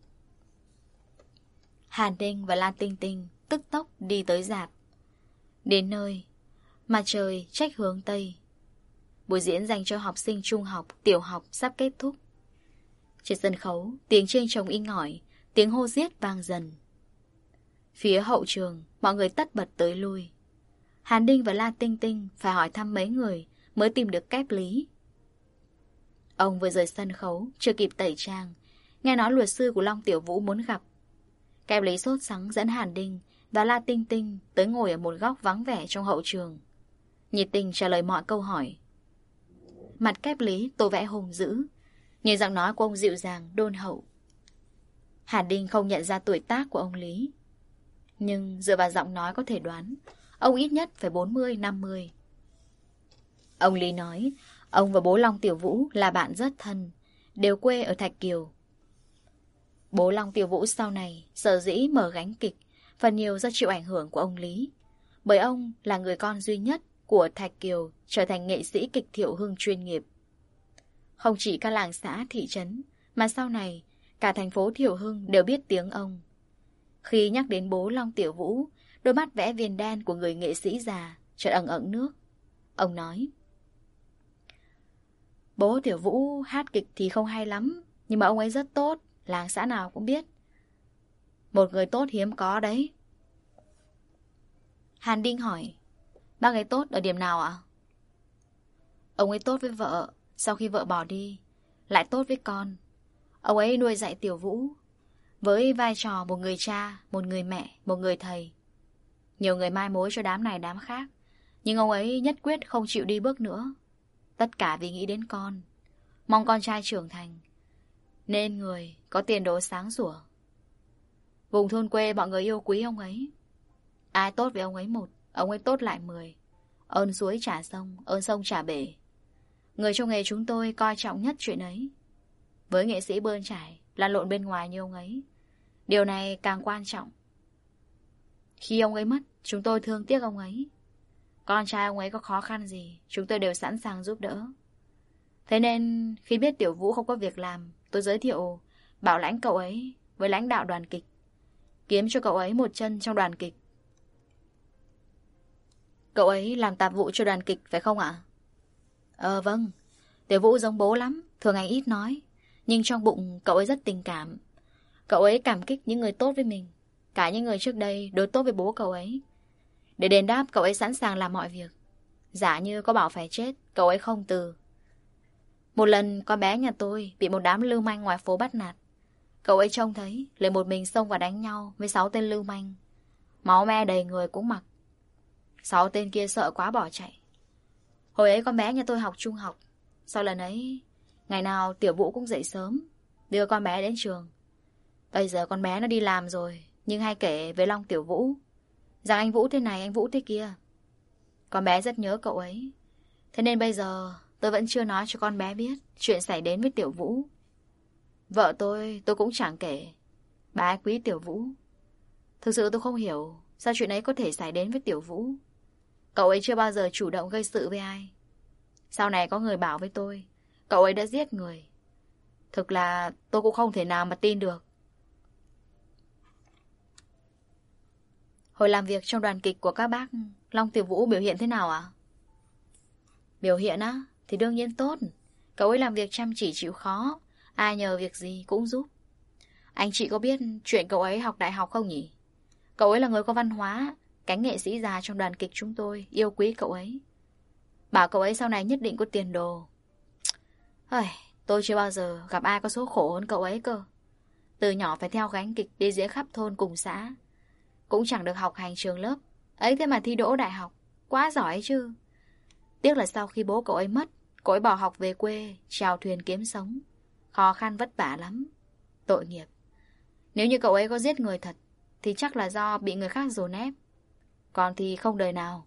Hàn Đinh và La Tinh Tinh tức tốc đi tới rạp. Đến nơi, mặt trời chếch hướng Tây. Buổi diễn dành cho học sinh trung học, tiểu học sắp kết thúc. Trên sân khấu, tiếng chiêng trống inh ỏi, tiếng hô giết vang dần. Phía hậu trường, mọi người tất bật tới lui. Hàn Đinh và La Tinh Tinh phải hỏi thăm mấy người mới tìm được kép lý. Ông vừa rời sân khấu, chưa kịp tẩy trang, nghe nói luật sư của Long Tiểu Vũ muốn gặp. Kép lý sốt sắng dẫn Hàn Đinh và La Tinh Tinh tới ngồi ở một góc vắng vẻ trong hậu trường. Nhiệt tình trả lời mọi câu hỏi. Mặt kép lý tô vẽ hùng dữ, nhưng giọng nói của ông dịu dàng, đôn hậu. Hàn Đinh không nhận ra tuổi tác của ông Lý, nhưng dựa vào giọng nói có thể đoán ông ít nhất phải bốn mươi năm mươi. Ông Lý nói ông và bố Long Tiểu Vũ là bạn rất thân, đều quê ở Thạch Kiều. Bố Long Tiểu Vũ sau này sở dĩ mở gánh kịch phần nhiều do chịu ảnh hưởng của ông Lý, bởi ông là người con duy nhất của Thạch Kiều trở thành nghệ sĩ kịch Thiệu Hưng chuyên nghiệp. Không chỉ các làng xã thị trấn, mà sau này cả thành phố Thiệu Hưng đều biết tiếng ông. Khi nhắc đến bố Long Tiểu Vũ, đôi mắt vẽ viền đen của người nghệ sĩ già chợt ẩn ẩn nước. Ông nói: Bố Tiểu Vũ hát kịch thì không hay lắm, nhưng mà ông ấy rất tốt, làng xã nào cũng biết. Một người tốt hiếm có đấy. Hàn Đinh hỏi: Bác ấy tốt ở điểm nào ạ? Ông ấy tốt với vợ, sau khi vợ bỏ đi, lại tốt với con. Ông ấy nuôi dạy Tiểu Vũ với vai trò một người cha, một người mẹ, một người thầy. Nhiều người mai mối cho đám này đám khác, nhưng ông ấy nhất quyết không chịu đi bước nữa. Tất cả vì nghĩ đến con, mong con trai trưởng thành, nên người có tiền đồ sáng sủa. Vùng thôn quê mọi người yêu quý ông ấy. Ai tốt với ông ấy một, ông ấy tốt lại mười. Ơn suối trả sông, ơn sông trả bể. Người trong nghề chúng tôi coi trọng nhất chuyện ấy. Với nghệ sĩ bươn trải, lăn lộn bên ngoài như ông ấy, điều này càng quan trọng. Khi ông ấy mất, chúng tôi thương tiếc ông ấy. Con trai ông ấy có khó khăn gì, chúng tôi đều sẵn sàng giúp đỡ. Thế nên khi biết Tiểu Vũ không có việc làm, tôi giới thiệu bảo lãnh cậu ấy với lãnh đạo đoàn kịch, kiếm cho cậu ấy một chân trong đoàn kịch. Cậu ấy làm tạp vụ cho đoàn kịch phải không ạ? Ờ vâng, Tiểu Vũ giống bố lắm, thường ngày ít nói, nhưng trong bụng cậu ấy rất tình cảm. Cậu ấy cảm kích những người tốt với mình, cả những người trước đây đối tốt với bố cậu ấy. Để đền đáp, cậu ấy sẵn sàng làm mọi việc. Giả như có bảo phải chết, cậu ấy không từ. Một lần con bé nhà tôi bị một đám lưu manh ngoài phố bắt nạt. Cậu ấy trông thấy, liền một mình xông vào đánh nhau với sáu tên lưu manh. Máu me đầy người cũng mặc. Sáu tên kia sợ quá bỏ chạy. Hồi ấy con bé nhà tôi học trung học. Sau lần ấy, ngày nào Tiểu Vũ cũng dậy sớm, đưa con bé đến trường. Bây giờ con bé nó đi làm rồi, nhưng hay kể với Long Tiểu Vũ rằng anh Vũ thế này, anh Vũ thế kia. Con bé rất nhớ cậu ấy. Thế nên bây giờ tôi vẫn chưa nói cho con bé biết chuyện xảy đến với Tiểu Vũ. Vợ tôi, tôi cũng chẳng kể. Bà ấy quý Tiểu Vũ. Thực sự tôi không hiểu sao chuyện ấy có thể xảy đến với Tiểu Vũ. Cậu ấy chưa bao giờ chủ động gây sự với ai. Sau này có người bảo với tôi cậu ấy đã giết người. Thực là tôi cũng không thể nào mà tin được. Hồi làm việc trong đoàn kịch của các bác, Long Tiểu Vũ biểu hiện thế nào ạ? Biểu hiện á, thì đương nhiên tốt. Cậu ấy làm việc chăm chỉ chịu khó, ai nhờ việc gì cũng giúp. Anh chị có biết chuyện cậu ấy học đại học không nhỉ? Cậu ấy là người có văn hóa, cánh nghệ sĩ già trong đoàn kịch chúng tôi yêu quý cậu ấy. Bảo cậu ấy sau này nhất định có tiền đồ. Ây, tôi chưa bao giờ gặp ai có số khổ hơn cậu ấy cơ. từ nhỏ phải theo gánh kịch đi diễn khắp thôn cùng xã. Cũng chẳng được học hành trường lớp. Ấy thế mà thi đỗ đại học. Quá giỏi chứ. Tiếc là sau khi bố cậu ấy mất, cậu ấy bỏ học về quê, chèo thuyền kiếm sống. Khó khăn vất vả lắm. Tội nghiệp. Nếu như cậu ấy có giết người thật, thì chắc là do bị người khác dồn ép. Còn thì không đời nào.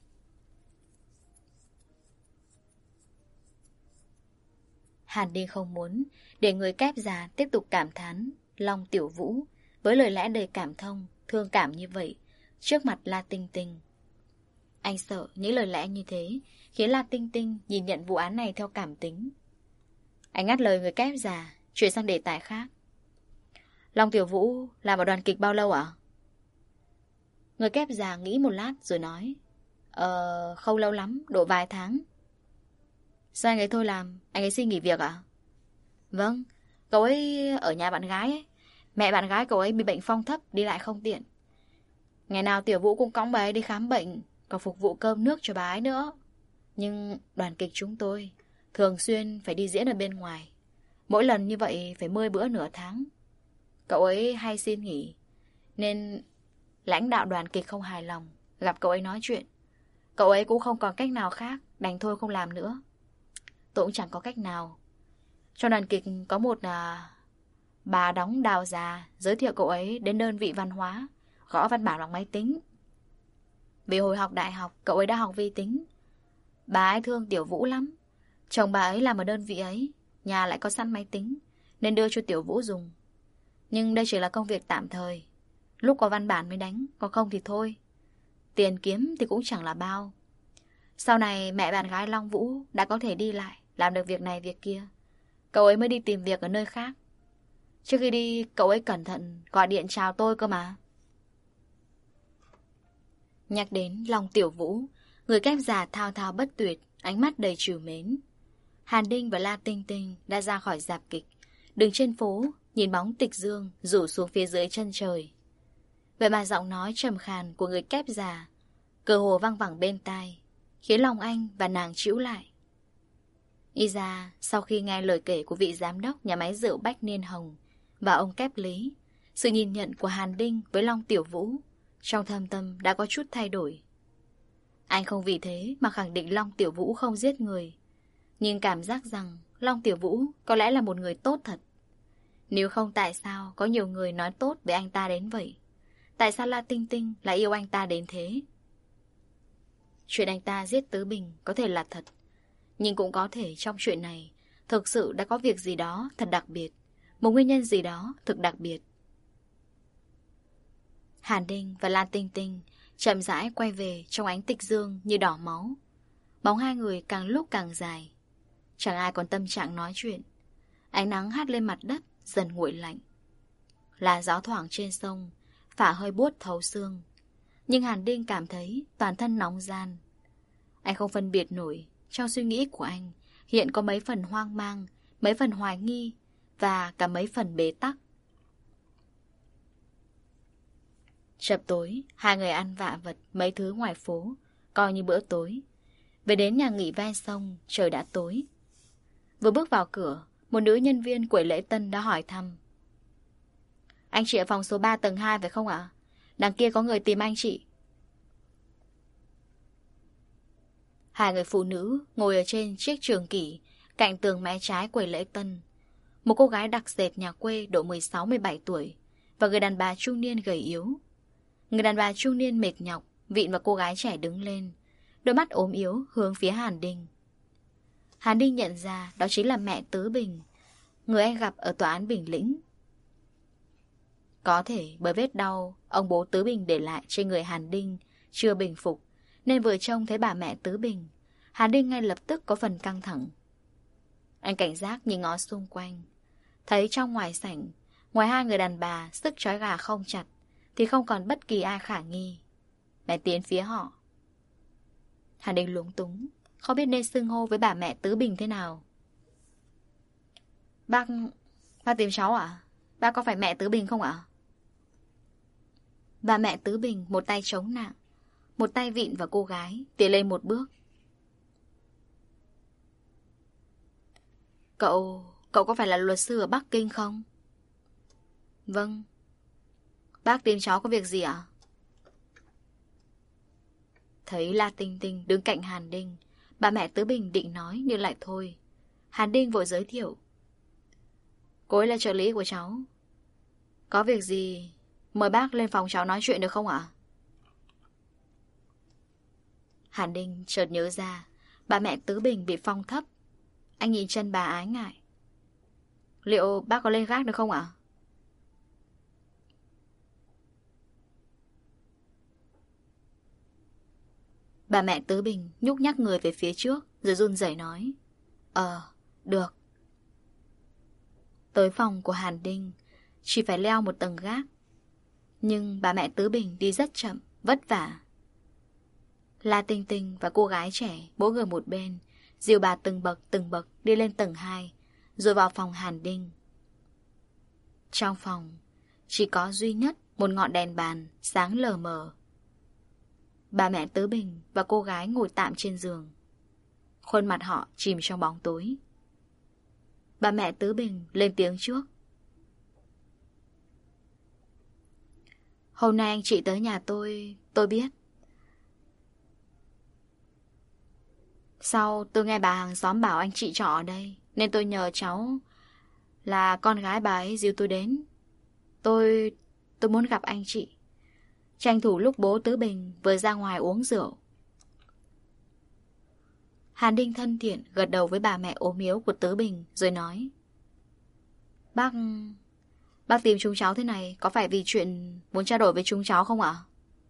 Hàn Đinh không muốn để người kép già tiếp tục cảm thán Long Tiểu Vũ với lời lẽ đầy cảm thông, thương cảm như vậy trước mặt La Tinh Tinh. Anh sợ những lời lẽ như thế khiến La Tinh Tinh nhìn nhận vụ án này theo cảm tính. Anh ngắt lời người kép già, chuyển sang đề tài khác. Long Tiểu Vũ làm ở đoàn kịch bao lâu ạ? Người kép già nghĩ một lát rồi nói. Ờ, không lâu lắm, độ vài tháng. Sao anh ấy thôi làm, anh ấy xin nghỉ việc ạ? Vâng, cậu ấy ở nhà bạn gái ấy. Mẹ bạn gái cậu ấy bị bệnh phong thấp, đi lại không tiện. Ngày nào Tiểu Vũ cũng cõng bà ấy đi khám bệnh, còn phục vụ cơm nước cho bà ấy nữa. Nhưng đoàn kịch chúng tôi thường xuyên phải đi diễn ở bên ngoài. Mỗi lần như vậy phải mười bữa nửa tháng. Cậu ấy hay xin nghỉ, nên lãnh đạo đoàn kịch không hài lòng, gặp cậu ấy nói chuyện. Cậu ấy cũng không còn cách nào khác, đành thôi không làm nữa. Tôi cũng chẳng có cách nào. Trong đoàn kịch có một à, bà đóng đào già giới thiệu cậu ấy đến đơn vị văn hóa, gõ văn bản bằng máy tính. Vì hồi học đại học, cậu ấy đã học vi tính. Bà ấy thương Tiểu Vũ lắm. Chồng bà ấy làm ở đơn vị ấy, nhà lại có sẵn máy tính, nên đưa cho Tiểu Vũ dùng. Nhưng đây chỉ là công việc tạm thời. Lúc có văn bản mới đánh, còn không thì thôi. Tiền kiếm thì cũng chẳng là bao. Sau này mẹ bạn gái Long Vũ đã có thể đi lại, làm được việc này việc kia. Cậu ấy mới đi tìm việc ở nơi khác. Trước khi đi, cậu ấy cẩn thận gọi điện chào tôi cơ mà. Nhắc đến Long Tiểu Vũ, người kép già thao thao bất tuyệt, ánh mắt đầy trìu mến. Hàn Đinh và La Tinh Tinh đã ra khỏi rạp kịch, đứng trên phố, nhìn bóng Tịch Dương rủ xuống phía dưới chân trời. Vậy mà giọng nói trầm khàn của người kép già cơ hồ văng vẳng bên tai, khiến lòng anh và nàng trĩu lại. Y ra, sau khi nghe lời kể của vị giám đốc nhà máy rượu Bách Niên Hồng và ông kép Lý, sự nhìn nhận của Hàn Đinh với Long Tiểu Vũ trong thâm tâm đã có chút thay đổi. Anh không vì thế mà khẳng định Long Tiểu Vũ không giết người, nhưng cảm giác rằng Long Tiểu Vũ có lẽ là một người tốt thật. Nếu không, tại sao có nhiều người nói tốt về anh ta đến vậy? Tại sao La Tinh Tinh lại yêu anh ta đến thế? Chuyện anh ta giết Tứ Bình có thể là thật, nhưng cũng có thể trong chuyện này thực sự đã có việc gì đó thật đặc biệt, một nguyên nhân gì đó thực đặc biệt. Hàn Đinh và La Tinh Tinh chậm rãi quay về trong ánh tịch dương như đỏ máu. Bóng hai người càng lúc càng dài. Chẳng ai còn tâm trạng nói chuyện. Ánh nắng hắt lên mặt đất dần nguội lạnh. Là gió thoảng trên sông phả hơi buốt thấu xương. Nhưng Hàn Đinh cảm thấy toàn thân nóng ran. Anh không phân biệt nổi. Trong suy nghĩ của anh hiện có mấy phần hoang mang, mấy phần hoài nghi và cả mấy phần bế tắc. Chập tối, hai người ăn vạ vật mấy thứ ngoài phố, coi như bữa tối. Về đến nhà nghỉ ven sông, trời đã tối. Vừa bước vào cửa, một nữ nhân viên quầy lễ tân đã hỏi thăm. Anh chị ở phòng số ba tầng hai phải không ạ? Đằng kia có người tìm anh chị. Hai người phụ nữ ngồi ở trên chiếc trường kỷ cạnh tường mé trái quầy lễ tân. Một cô gái đặc sệt nhà quê độ mười sáu mười bảy tuổi và người đàn bà trung niên gầy yếu. Người đàn bà trung niên mệt nhọc vịn vào cô gái trẻ đứng lên, đôi mắt ốm yếu hướng phía Hàn Đinh. Hàn Đinh nhận ra đó chính là mẹ Tứ Bình, người anh gặp ở tòa án Bình Lĩnh. Có thể bởi vết đau ông bố Tứ Bình để lại trên người Hàn Đinh chưa bình phục, nên vừa trông thấy bà mẹ Tứ Bình, Hàn Đinh ngay lập tức có phần căng thẳng. Anh cảnh giác nhìn ngó xung quanh, thấy trong ngoài sảnh, ngoài hai người đàn bà sức trói gà không chặt, thì không còn bất kỳ ai khả nghi. Bèn tiến phía họ. Hàn Đinh lúng túng, không biết nên xưng hô với bà mẹ Tứ Bình thế nào. Bác... Bác tìm cháu à? Bác có phải mẹ Tứ Bình không ạ? Bà mẹ Tứ Bình một tay chống nạng, một tay vịn vào cô gái, tiến lên một bước. Cậu... Cậu có phải là luật sư ở Bắc Kinh không? Vâng. Bác tìm cháu có việc gì ạ? Thấy La Tinh Tinh đứng cạnh Hàn Đinh, bà mẹ Tứ Bình định nói nhưng lại thôi. Hàn Đinh vội giới thiệu. Cô ấy là trợ lý của cháu. Có việc gì mời bác lên phòng cháu nói chuyện được không ạ? Hàn Đinh chợt nhớ ra bà mẹ Tứ Bình bị phong thấp. Anh nhìn chân bà ái ngại. Liệu bác có lên gác được không ạ? Bà mẹ Tứ Bình nhúc nhắc người về phía trước rồi run rẩy nói. Ờ, được. Tới phòng của Hàn Đinh chỉ phải leo một tầng gác. Nhưng bà mẹ Tứ Bình đi rất chậm, vất vả. La Tinh Tinh và cô gái trẻ mỗi người một bên, dìu bà từng bậc từng bậc đi lên tầng hai, rồi vào phòng Hàn Đinh. Trong phòng chỉ có duy nhất một ngọn đèn bàn sáng lờ mờ. Bà mẹ Tứ Bình và cô gái ngồi tạm trên giường. Khuôn mặt họ chìm trong bóng tối. Bà mẹ Tứ Bình lên tiếng trước. Hôm nay anh chị tới nhà tôi, tôi biết. Sau tôi nghe bà hàng xóm bảo anh chị trọ ở đây, nên tôi nhờ cháu là con gái bà ấy dìu tôi đến. Tôi... tôi muốn gặp anh chị. Tranh thủ lúc bố Tứ Bình vừa ra ngoài uống rượu. Hàn Đinh thân thiện gật đầu với bà mẹ ốm yếu của Tứ Bình rồi nói. Bác... Bác tìm chúng cháu thế này có phải vì chuyện muốn trao đổi với chúng cháu không ạ?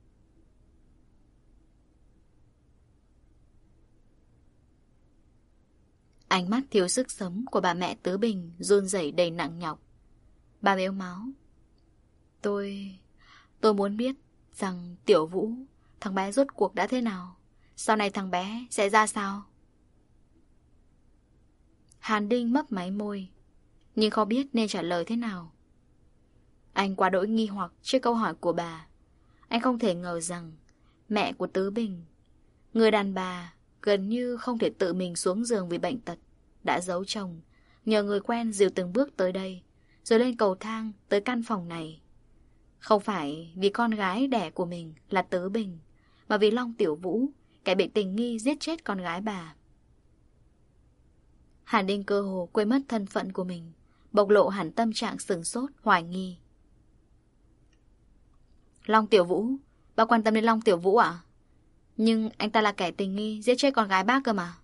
Ánh mắt thiếu sức sống của bà mẹ Tứ Bình run rẩy đầy nặng nhọc. Bà mếu máu. Tôi... tôi muốn biết rằng Tiểu Vũ, thằng bé rốt cuộc đã thế nào? Sau này thằng bé sẽ ra sao? Hàn Đinh mấp máy môi, nhưng không biết nên trả lời thế nào. Anh quá đỗi nghi hoặc trước câu hỏi của bà. Anh không thể ngờ rằng mẹ của Tứ Bình, người đàn bà gần như không thể tự mình xuống giường vì bệnh tật, đã giấu chồng, nhờ người quen dìu từng bước tới đây, rồi lên cầu thang tới căn phòng này. Không phải vì con gái đẻ của mình là Tứ Bình, mà vì Long Tiểu Vũ, kẻ bị tình nghi giết chết con gái bà. Hàn Đinh cơ hồ quên mất thân phận của mình, bộc lộ hẳn tâm trạng sửng sốt, hoài nghi. Long Tiểu Vũ? Bác quan tâm đến Long Tiểu Vũ à? Nhưng anh ta là kẻ tình nghi giết chết con gái bác cơ mà.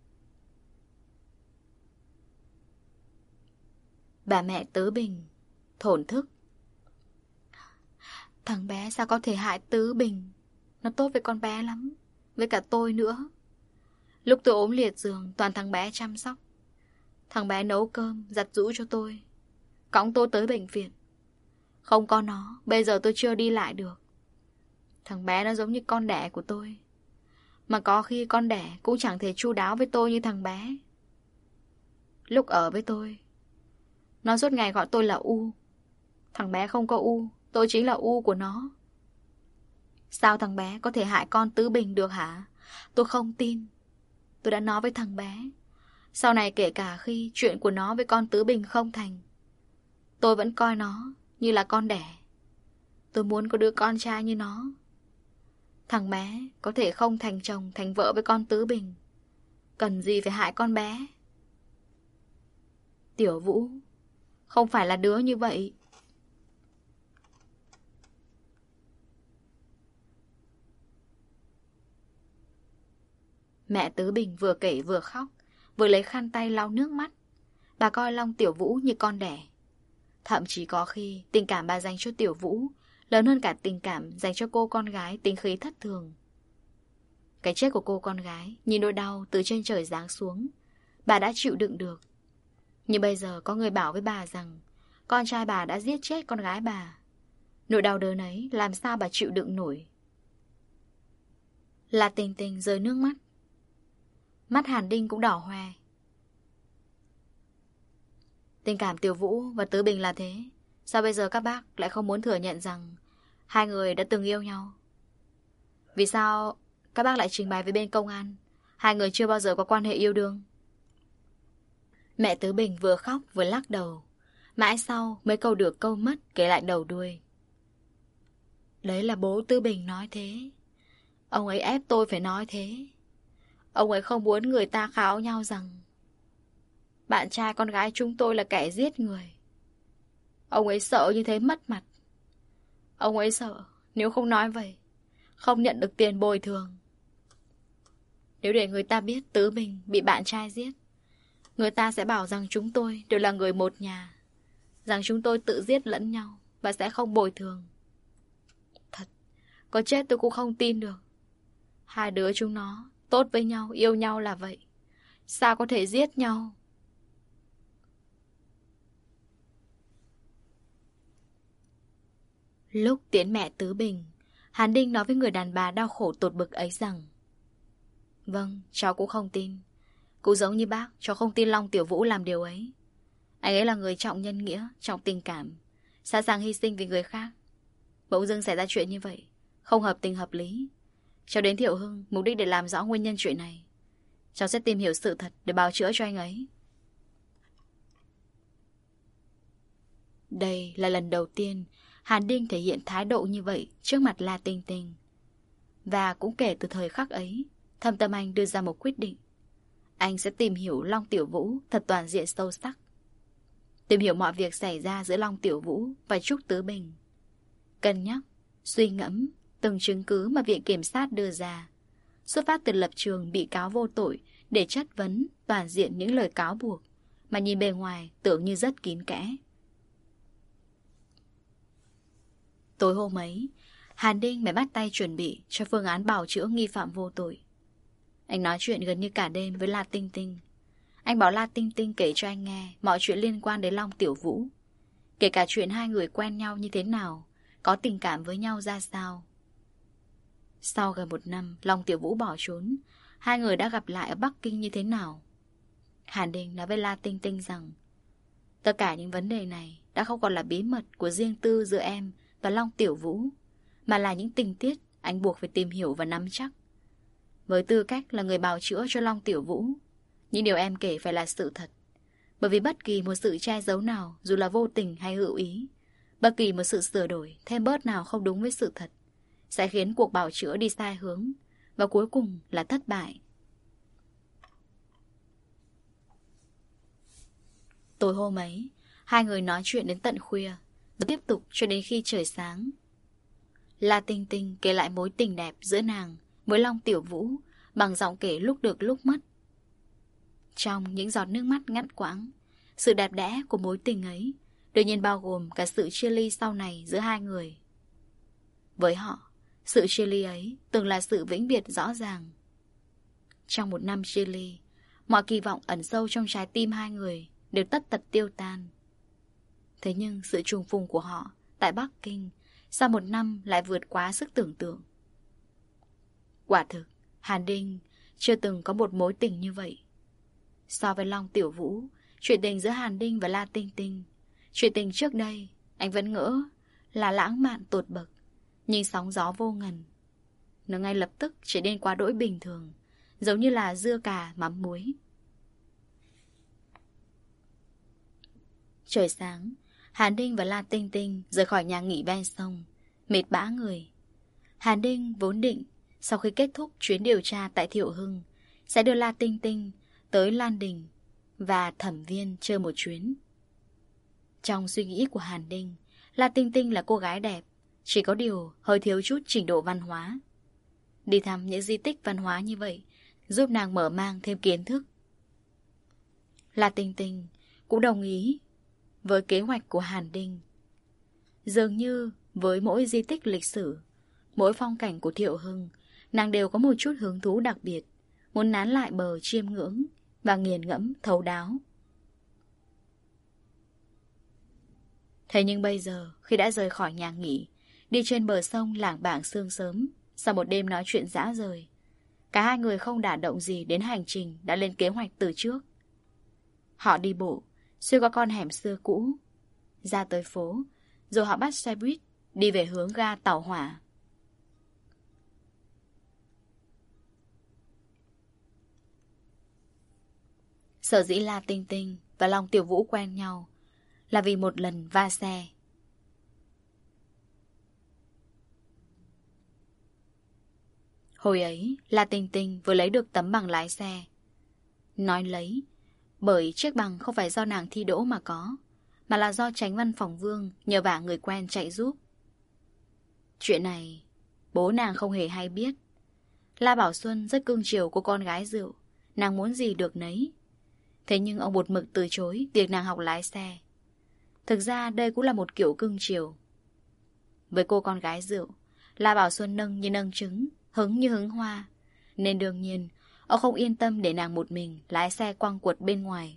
Bà mẹ Tứ Bình thổn thức. Thằng bé sao có thể hại Tứ Bình? Nó tốt với con bé lắm, với cả tôi nữa. Lúc tôi ốm liệt giường, toàn thằng bé chăm sóc. Thằng bé nấu cơm, giặt giũ cho tôi, cõng tôi tới bệnh viện. Không có nó, bây giờ tôi chưa đi lại được. Thằng bé nó giống như con đẻ của tôi, mà có khi con đẻ cũng chẳng thể chu đáo với tôi như thằng bé. Lúc ở với tôi, nó suốt ngày gọi tôi là U. Thằng bé không có U, tôi chính là U của nó. Sao thằng bé có thể hại con Tứ Bình được hả? Tôi không tin. Tôi đã nói với thằng bé, sau này kể cả khi chuyện của nó với con Tứ Bình không thành, tôi vẫn coi nó như là con đẻ. Tôi muốn có đứa con trai như nó. Thằng bé có thể không thành chồng thành vợ với con Tứ Bình, cần gì phải hại con bé. Tiểu Vũ không phải là đứa như vậy. Mẹ Tứ Bình vừa kể vừa khóc, vừa lấy khăn tay lau nước mắt. Bà coi Long Tiểu Vũ như con đẻ. Thậm chí có khi tình cảm bà dành cho Tiểu Vũ lớn hơn cả tình cảm dành cho cô con gái tính khí thất thường. Cái chết của cô con gái như nỗi đau từ trên trời giáng xuống, bà đã chịu đựng được. Nhưng bây giờ có người bảo với bà rằng con trai bà đã giết chết con gái bà. Nỗi đau đớn ấy làm sao bà chịu đựng nổi. La Tinh Tinh rơi nước mắt. Mắt Hàn Đinh cũng đỏ hoe. Tình cảm Tiểu Vũ và Tứ Bình là thế, sao bây giờ các bác lại không muốn thừa nhận rằng hai người đã từng yêu nhau? Vì sao các bác lại trình bày với bên công an hai người chưa bao giờ có quan hệ yêu đương? Mẹ Tứ Bình vừa khóc vừa lắc đầu. Mãi sau mấy câu được câu mất kể lại đầu đuôi. Đấy là bố Tư Bình nói thế. Ông ấy ép tôi phải nói thế. Ông ấy không muốn người ta kháo nhau rằng bạn trai con gái chúng tôi là kẻ giết người. Ông ấy sợ như thế mất mặt. Ông ấy sợ nếu không nói vậy, không nhận được tiền bồi thường. Nếu để người ta biết Tứ Bình bị bạn trai giết, người ta sẽ bảo rằng chúng tôi đều là người một nhà, rằng chúng tôi tự giết lẫn nhau và sẽ không bồi thường. Thật, có chết tôi cũng không tin được. Hai đứa chúng nó tốt với nhau, yêu nhau là vậy, sao có thể giết nhau? Lúc tiễn mẹ Tứ Bình, Hàn Đinh nói với người đàn bà đau khổ tột bực ấy rằng: Vâng, cháu cũng không tin. Cũng giống như bác, cháu không tin Long Tiểu Vũ làm điều ấy. Anh ấy là người trọng nhân nghĩa, trọng tình cảm, sẵn sàng hy sinh vì người khác. Bỗng dưng xảy ra chuyện như vậy, không hợp tình hợp lý. Cháu đến Thiệu Hưng mục đích để làm rõ nguyên nhân chuyện này. Cháu sẽ tìm hiểu sự thật để bào chữa cho anh ấy. Đây là lần đầu tiên Hàn Đinh thể hiện thái độ như vậy trước mặt La Tinh Tinh. Và cũng kể từ thời khắc ấy, thâm tâm anh đưa ra một quyết định. Anh sẽ tìm hiểu Long Tiểu Vũ thật toàn diện sâu sắc. Tìm hiểu mọi việc xảy ra giữa Long Tiểu Vũ và Trúc Tứ Bình. Cân nhắc, suy ngẫm từng chứng cứ mà viện kiểm sát đưa ra, xuất phát từ lập trường bị cáo vô tội để chất vấn toàn diện những lời cáo buộc mà nhìn bề ngoài tưởng như rất kín kẽ. Tối hôm ấy, Hàn Đinh mới bắt tay chuẩn bị cho phương án bào chữa nghi phạm vô tội. Anh nói chuyện gần như cả đêm với La Tinh Tinh. Anh bảo La Tinh Tinh kể cho anh nghe mọi chuyện liên quan đến Long Tiểu Vũ, kể cả chuyện hai người quen nhau như thế nào, có tình cảm với nhau ra sao. Sau gần một năm Long Tiểu Vũ bỏ trốn, hai người đã gặp lại ở Bắc Kinh như thế nào. Hàn Đinh nói với La Tinh Tinh rằng tất cả những vấn đề này đã không còn là bí mật của riêng tư giữa em và Long Tiểu Vũ, mà là những tình tiết anh buộc phải tìm hiểu và nắm chắc. Với tư cách là người bào chữa cho Long Tiểu Vũ, những điều em kể phải là sự thật. Bởi vì bất kỳ một sự che giấu nào, dù là vô tình hay hữu ý, bất kỳ một sự sửa đổi, thêm bớt nào không đúng với sự thật, sẽ khiến cuộc bào chữa đi sai hướng, và cuối cùng là thất bại. Tối hôm ấy, hai người nói chuyện đến tận khuya, và tiếp tục cho đến khi trời sáng. La Tinh Tinh kể lại mối tình đẹp giữa nàng với Long Tiểu Vũ bằng giọng kể lúc được lúc mất. Trong những giọt nước mắt ngắt quãng, sự đẹp đẽ của mối tình ấy đương nhiên bao gồm cả sự chia ly sau này giữa hai người. Với họ, sự chia ly ấy từng là sự vĩnh biệt rõ ràng. Trong một năm chia ly, mọi kỳ vọng ẩn sâu trong trái tim hai người đều tất tật tiêu tan. Thế nhưng sự trùng phùng của họ tại Bắc Kinh sau một năm lại vượt quá sức tưởng tượng. Quả thực, Hàn Đinh chưa từng có một mối tình như vậy. So với Long Tiểu Vũ, chuyện tình giữa Hàn Đinh và La Tinh Tinh, chuyện tình trước đây anh vẫn ngỡ là lãng mạn tột bậc, nhưng sóng gió vô ngần. Nó ngay lập tức trở nên quá đỗi bình thường, giống như là dưa cà mắm muối. Trời sáng, Hàn Đinh và La Tinh Tinh rời khỏi nhà nghỉ ven sông, mệt bã người. Hàn Đinh vốn định sau khi kết thúc chuyến điều tra tại Thiệu Hưng sẽ đưa La Tinh Tinh tới Lan Đình và Thẩm Viên chơi một chuyến. Trong suy nghĩ của Hàn Đinh, La Tinh Tinh là cô gái đẹp, chỉ có điều hơi thiếu chút trình độ văn hóa. Đi thăm những di tích văn hóa như vậy giúp nàng mở mang thêm kiến thức. La Tinh Tinh cũng đồng ý với kế hoạch của Hàn Đinh. Dường như với mỗi di tích lịch sử, mỗi phong cảnh của Thiệu Hưng, nàng đều có một chút hứng thú đặc biệt, muốn nán lại bờ chiêm ngưỡng và nghiền ngẫm thấu đáo. Thế nhưng bây giờ, khi đã rời khỏi nhà nghỉ, đi trên bờ sông lảng bảng sương sớm, sau một đêm nói chuyện dã rời, cả hai người không đả động gì đến hành trình đã lên kế hoạch từ trước. Họ đi bộ, xuyên qua con hẻm xưa cũ, ra tới phố, rồi họ bắt xe buýt, đi về hướng ga tàu hỏa. Sở dĩ La Tinh Tinh và Long Tiểu Vũ quen nhau là vì một lần va xe. Hồi ấy, La Tinh Tinh vừa lấy được tấm bằng lái xe. Nói lấy, bởi chiếc bằng không phải do nàng thi đỗ mà có, mà là do Chánh Văn Phòng Vương nhờ vả người quen chạy giúp. Chuyện này, bố nàng không hề hay biết. La Bảo Xuân rất cưng chiều cô con gái rượu, nàng muốn gì được nấy. Thế nhưng ông một mực từ chối việc nàng học lái xe. Thực ra đây cũng là một kiểu cưng chiều. Với cô con gái rượu, La Bảo Xuân nâng như nâng trứng, hứng như hứng hoa, nên đương nhiên ông không yên tâm để nàng một mình lái xe quăng quật bên ngoài.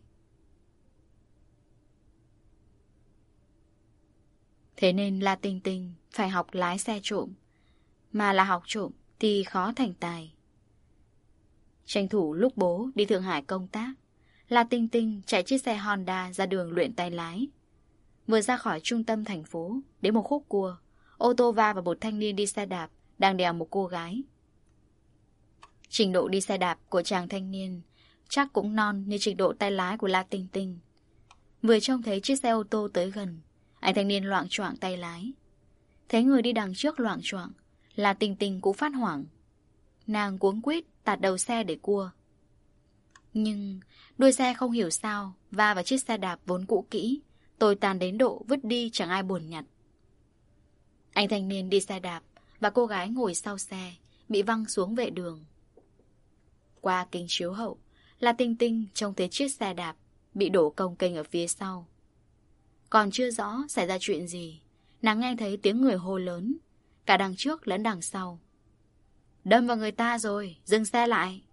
Thế nên La Tinh Tinh phải học lái xe trộm. Mà là học trộm thì khó thành tài. Tranh thủ lúc bố đi Thượng Hải công tác, La Tinh Tinh chạy chiếc xe Honda ra đường luyện tay lái. Vừa ra khỏi trung tâm thành phố, đến một khúc cua, ô tô va vào một thanh niên đi xe đạp đang đèo một cô gái. Trình độ đi xe đạp của chàng thanh niên chắc cũng non như trình độ tay lái của La Tinh Tinh. Vừa trông thấy chiếc xe ô tô tới gần, anh thanh niên loạng choạng tay lái. Thấy người đi đằng trước loạng choạng, La Tinh Tinh cũng phát hoảng. Nàng cuống quýt tạt đầu xe để cua. Nhưng đuôi xe không hiểu sao va vào chiếc xe đạp vốn cũ kỹ, tồi tàn đến độ vứt đi chẳng ai buồn nhặt. Anh thanh niên đi xe đạp và cô gái ngồi sau xe bị văng xuống vệ đường. Qua kính chiếu hậu, La Tinh Tinh trông thấy chiếc xe đạp bị đổ cồng kềnh ở phía sau. Còn chưa rõ xảy ra chuyện gì, nàng nghe thấy tiếng người hô lớn, cả đằng trước lẫn đằng sau. Đâm vào người ta rồi, dừng xe lại.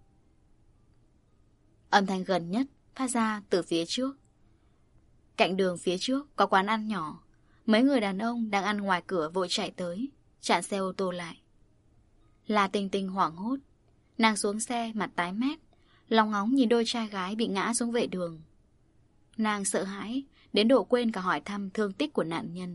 Âm thanh gần nhất phát ra từ phía trước. Cạnh đường phía trước có quán ăn nhỏ. Mấy người đàn ông đang ăn ngoài cửa vội chạy tới, chặn xe ô tô lại. La Tinh Tinh hoảng hốt. Nàng xuống xe mặt tái mét, lòng ngóng nhìn đôi trai gái bị ngã xuống vệ đường. Nàng sợ hãi đến độ quên cả hỏi thăm thương tích của nạn nhân.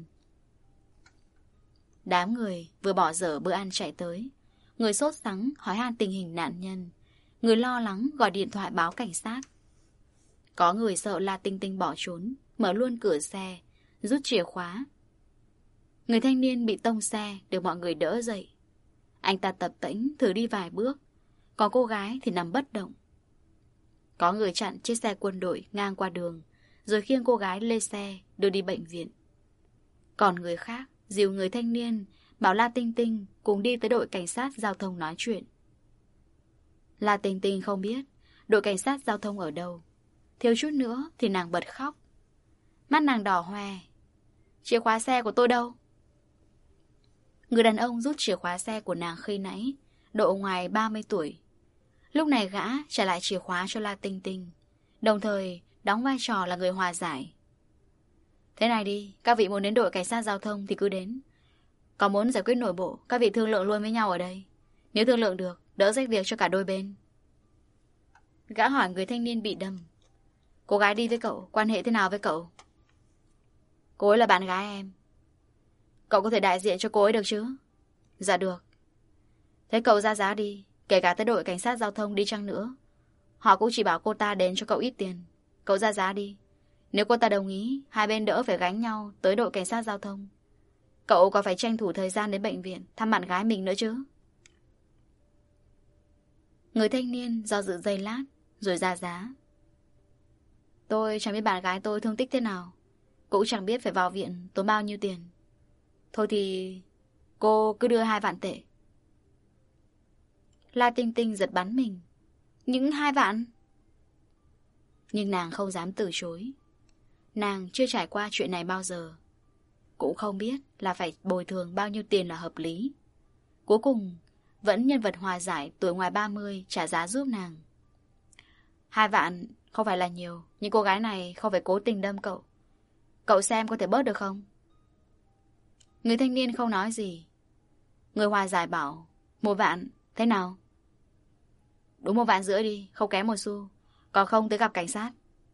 Đám người vừa bỏ dở bữa ăn chạy tới. Người sốt sắng hỏi han tình hình nạn nhân, người lo lắng gọi điện thoại báo cảnh sát. Có người sợ La Tinh Tinh bỏ trốn, mở luôn cửa xe, rút chìa khóa. Người thanh niên bị tông xe được mọi người đỡ dậy. Anh ta tập tễnh thử đi vài bước, còn cô gái thì nằm bất động. Có người chặn chiếc xe quân đội ngang qua đường, rồi khiêng cô gái lên xe đưa đi bệnh viện. Còn người khác dìu người thanh niên, bảo La Tinh Tinh cùng đi tới đội cảnh sát giao thông nói chuyện. La Tinh Tinh không biết đội cảnh sát giao thông ở đâu. Thiếu chút nữa thì nàng bật khóc. Mắt nàng đỏ hoe. Chìa khóa xe của tôi đâu? Người đàn ông rút chìa khóa xe của nàng khi nãy, độ ngoài ba mươi tuổi. Lúc này gã trả lại chìa khóa cho La Tinh Tinh, đồng thời đóng vai trò là người hòa giải. Thế này đi, các vị muốn đến đội cảnh sát giao thông thì cứ đến. Còn muốn giải quyết nội bộ, các vị thương lượng luôn với nhau ở đây. Nếu thương lượng được, đỡ rách việc cho cả đôi bên. Gã hỏi người thanh niên bị đâm. Cô gái đi với cậu, quan hệ thế nào với cậu? Cô ấy là bạn gái em. Cậu có thể đại diện cho cô ấy được chứ? Dạ được. Thế cậu ra giá đi, kể cả tới đội cảnh sát giao thông đi chăng nữa. Họ cũng chỉ bảo cô ta đến cho cậu ít tiền. Cậu ra giá đi. Nếu cô ta đồng ý, hai bên đỡ phải gánh nhau tới đội cảnh sát giao thông. Cậu còn phải tranh thủ thời gian đến bệnh viện thăm bạn gái mình nữa chứ. Người thanh niên do dự giây lát rồi ra giá. Tôi chẳng biết bạn gái tôi thương tích thế nào, cũng chẳng biết phải vào viện tốn bao nhiêu tiền. Thôi thì cô cứ đưa hai vạn tệ. La Tinh Tinh giật bắn mình. Những hai vạn? Nhưng nàng không dám từ chối. Nàng chưa trải qua chuyện này bao giờ, cũng không biết là phải bồi thường bao nhiêu tiền là hợp lý. Cuối cùng vẫn nhân vật hòa giải tuổi ngoài ba mươi trả giá giúp nàng. Hai vạn không phải là nhiều, nhưng cô gái này không phải cố tình đâm cậu. Cậu xem có thể bớt được không? Người thanh niên không nói gì. Người hòa giải bảo một vạn, thế nào? Đúng một vạn rưỡi đi, không kém một xu. Còn không tới gặp cảnh sát.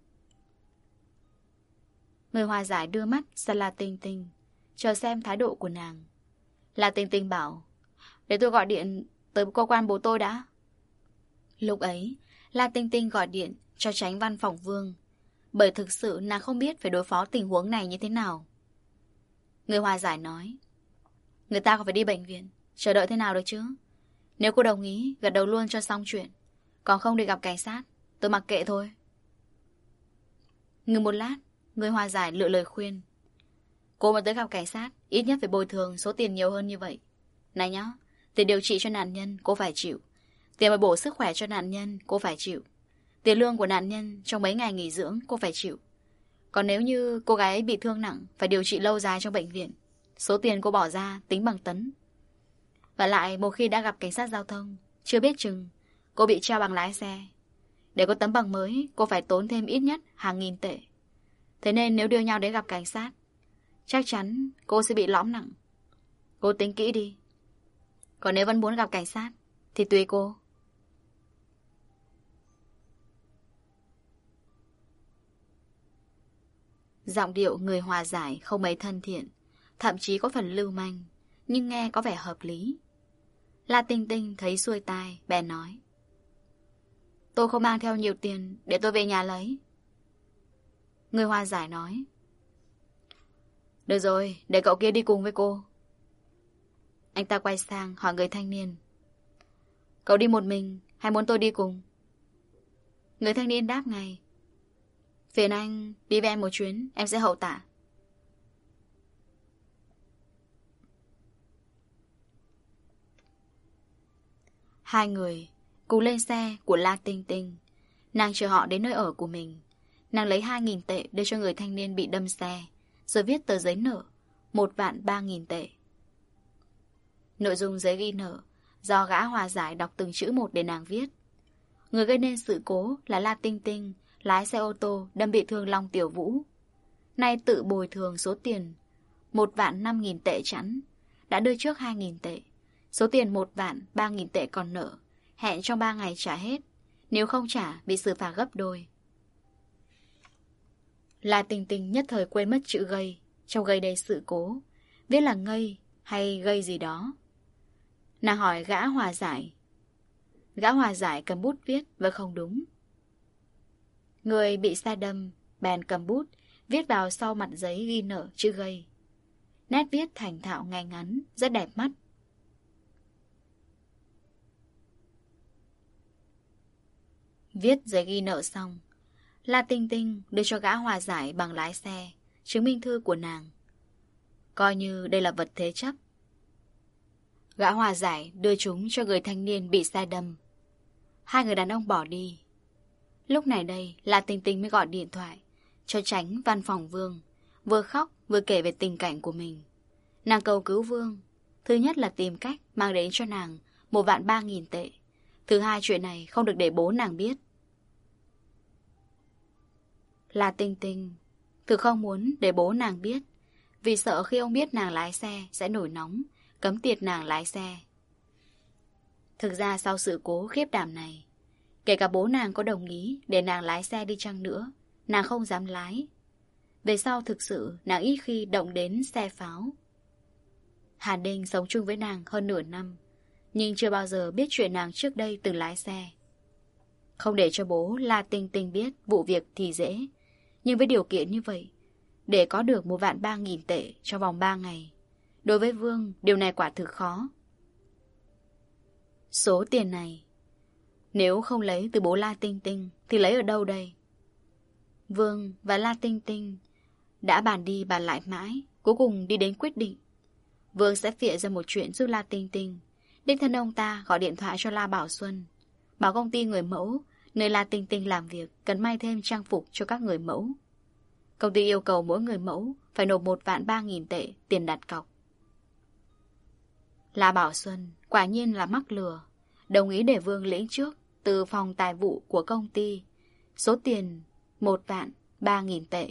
Người hòa giải đưa mắt sang La Tinh Tinh, chờ xem thái độ của nàng. La Tinh Tinh bảo, để tôi gọi điện tới cơ quan bố tôi đã. Lúc ấy La Tinh Tinh gọi điện cho Chánh Văn Phòng Vương. Bởi thực sự nàng không biết phải đối phó tình huống này như thế nào. Người hòa giải nói, người ta còn phải đi bệnh viện, chờ đợi thế nào được chứ? Nếu cô đồng ý, gật đầu luôn cho xong chuyện. Còn không đi gặp cảnh sát, tôi mặc kệ thôi. Ngừng một lát, người hòa giải lựa lời khuyên. Cô mà tới gặp cảnh sát, ít nhất phải bồi thường số tiền nhiều hơn như vậy. Này nhá, tiền điều trị cho nạn nhân cô phải chịu, tiền bồi bổ sức khỏe cho nạn nhân cô phải chịu, tiền lương của nạn nhân trong mấy ngày nghỉ dưỡng cô phải chịu. Còn nếu như cô gái ấy bị thương nặng, phải điều trị lâu dài trong bệnh viện, số tiền cô bỏ ra tính bằng tấn. Và lại một khi đã gặp cảnh sát giao thông, chưa biết chừng cô bị treo bằng lái xe. Để có tấm bằng mới, cô phải tốn thêm ít nhất hàng nghìn tệ. Thế nên nếu đưa nhau đến gặp cảnh sát, chắc chắn cô sẽ bị lõm nặng. Cô tính kỹ đi. Còn nếu vẫn muốn gặp cảnh sát thì tùy cô. Giọng điệu người hòa giải không mấy thân thiện, thậm chí có phần lưu manh, nhưng nghe có vẻ hợp lý. La Tinh Tinh thấy xuôi tai, bèn nói, tôi không mang theo nhiều tiền, để tôi về nhà lấy. Người hòa giải nói, được rồi, để cậu kia đi cùng với cô. Anh ta quay sang hỏi người thanh niên, cậu đi một mình hay muốn tôi đi cùng? Người thanh niên đáp ngay, phiền anh đi với em một chuyến, em sẽ hậu tả. Hai người cùng lên xe của La Tinh Tinh. Nàng chờ họ đến nơi ở của mình. Nàng lấy hai nghìn tệ đưa cho người thanh niên bị đâm xe, rồi viết tờ giấy nợ một vạn ba nghìn tệ. Nội dung giấy ghi nợ do gã hòa giải đọc từng chữ một để nàng viết. Người gây nên sự cố là La Tinh Tinh, lái xe ô tô đâm bị thương Long Tiểu Vũ. Nay tự bồi thường số tiền một vạn năm nghìn tệ chẵn, đã đưa trước hai nghìn tệ. Số tiền một vạn ba nghìn tệ còn nợ, hẹn trong ba ngày trả hết, nếu không trả bị xử phạt gấp đôi. La Tinh Tinh nhất thời quên mất chữ gây, trong gây đầy sự cố, viết là ngây hay gây gì đó. Nàng hỏi gã hòa giải. Gã hòa giải cầm bút viết và không đúng. Người bị xe đâm bèn cầm bút viết vào sau mặt giấy ghi nợ chữ gây. Nét viết thành thạo ngay ngắn, rất đẹp mắt. Viết giấy ghi nợ xong, La Tinh Tinh đưa cho gã hòa giải bằng lái xe, chứng minh thư của nàng, coi như đây là vật thế chấp. Gã hòa giải đưa chúng cho người thanh niên bị xe đâm. Hai người đàn ông bỏ đi. Lúc này đây, La Tinh Tinh mới gọi điện thoại cho tránh văn phòng Vương, vừa khóc vừa kể về tình cảnh của mình. Nàng cầu cứu Vương, thứ nhất là tìm cách mang đến cho nàng một vạn ba nghìn tệ. Thứ hai, chuyện này không được để bố nàng biết. La Tinh Tinh thực không muốn để bố nàng biết, vì sợ khi ông biết nàng lái xe sẽ nổi nóng, cấm tiệt nàng lái xe. Thực ra sau sự cố khiếp đảm này, kể cả bố nàng có đồng ý để nàng lái xe đi chăng nữa, nàng không dám lái. Về sau thực sự nàng ít khi động đến xe pháo. Hàn Đinh sống chung với nàng hơn nửa năm, nhưng chưa bao giờ biết chuyện nàng trước đây từng lái xe. Không để cho bố La Tinh Tinh biết vụ việc thì dễ, nhưng với điều kiện như vậy, để có được một vạn ba nghìn tệ trong vòng ba ngày, đối với Vương điều này quả thực khó. Số tiền này nếu không lấy từ bố La Tinh Tinh thì lấy ở đâu đây? Vương và La Tinh Tinh đã bàn đi bàn lại mãi, cuối cùng đi đến quyết định. Vương sẽ phịa ra một chuyện giúp La Tinh Tinh. Đích thân ông ta gọi điện thoại cho La Bảo Xuân, bảo công ty người mẫu nơi La Tinh Tinh làm việc cần may thêm trang phục cho các người mẫu. Công ty yêu cầu mỗi người mẫu phải nộp một vạn ba nghìn tệ tiền đặt cọc. La Bảo Xuân quả nhiên là mắc lừa, đồng ý để Vương lĩnh trước từ phòng tài vụ của công ty số tiền một vạn ba nghìn tệ.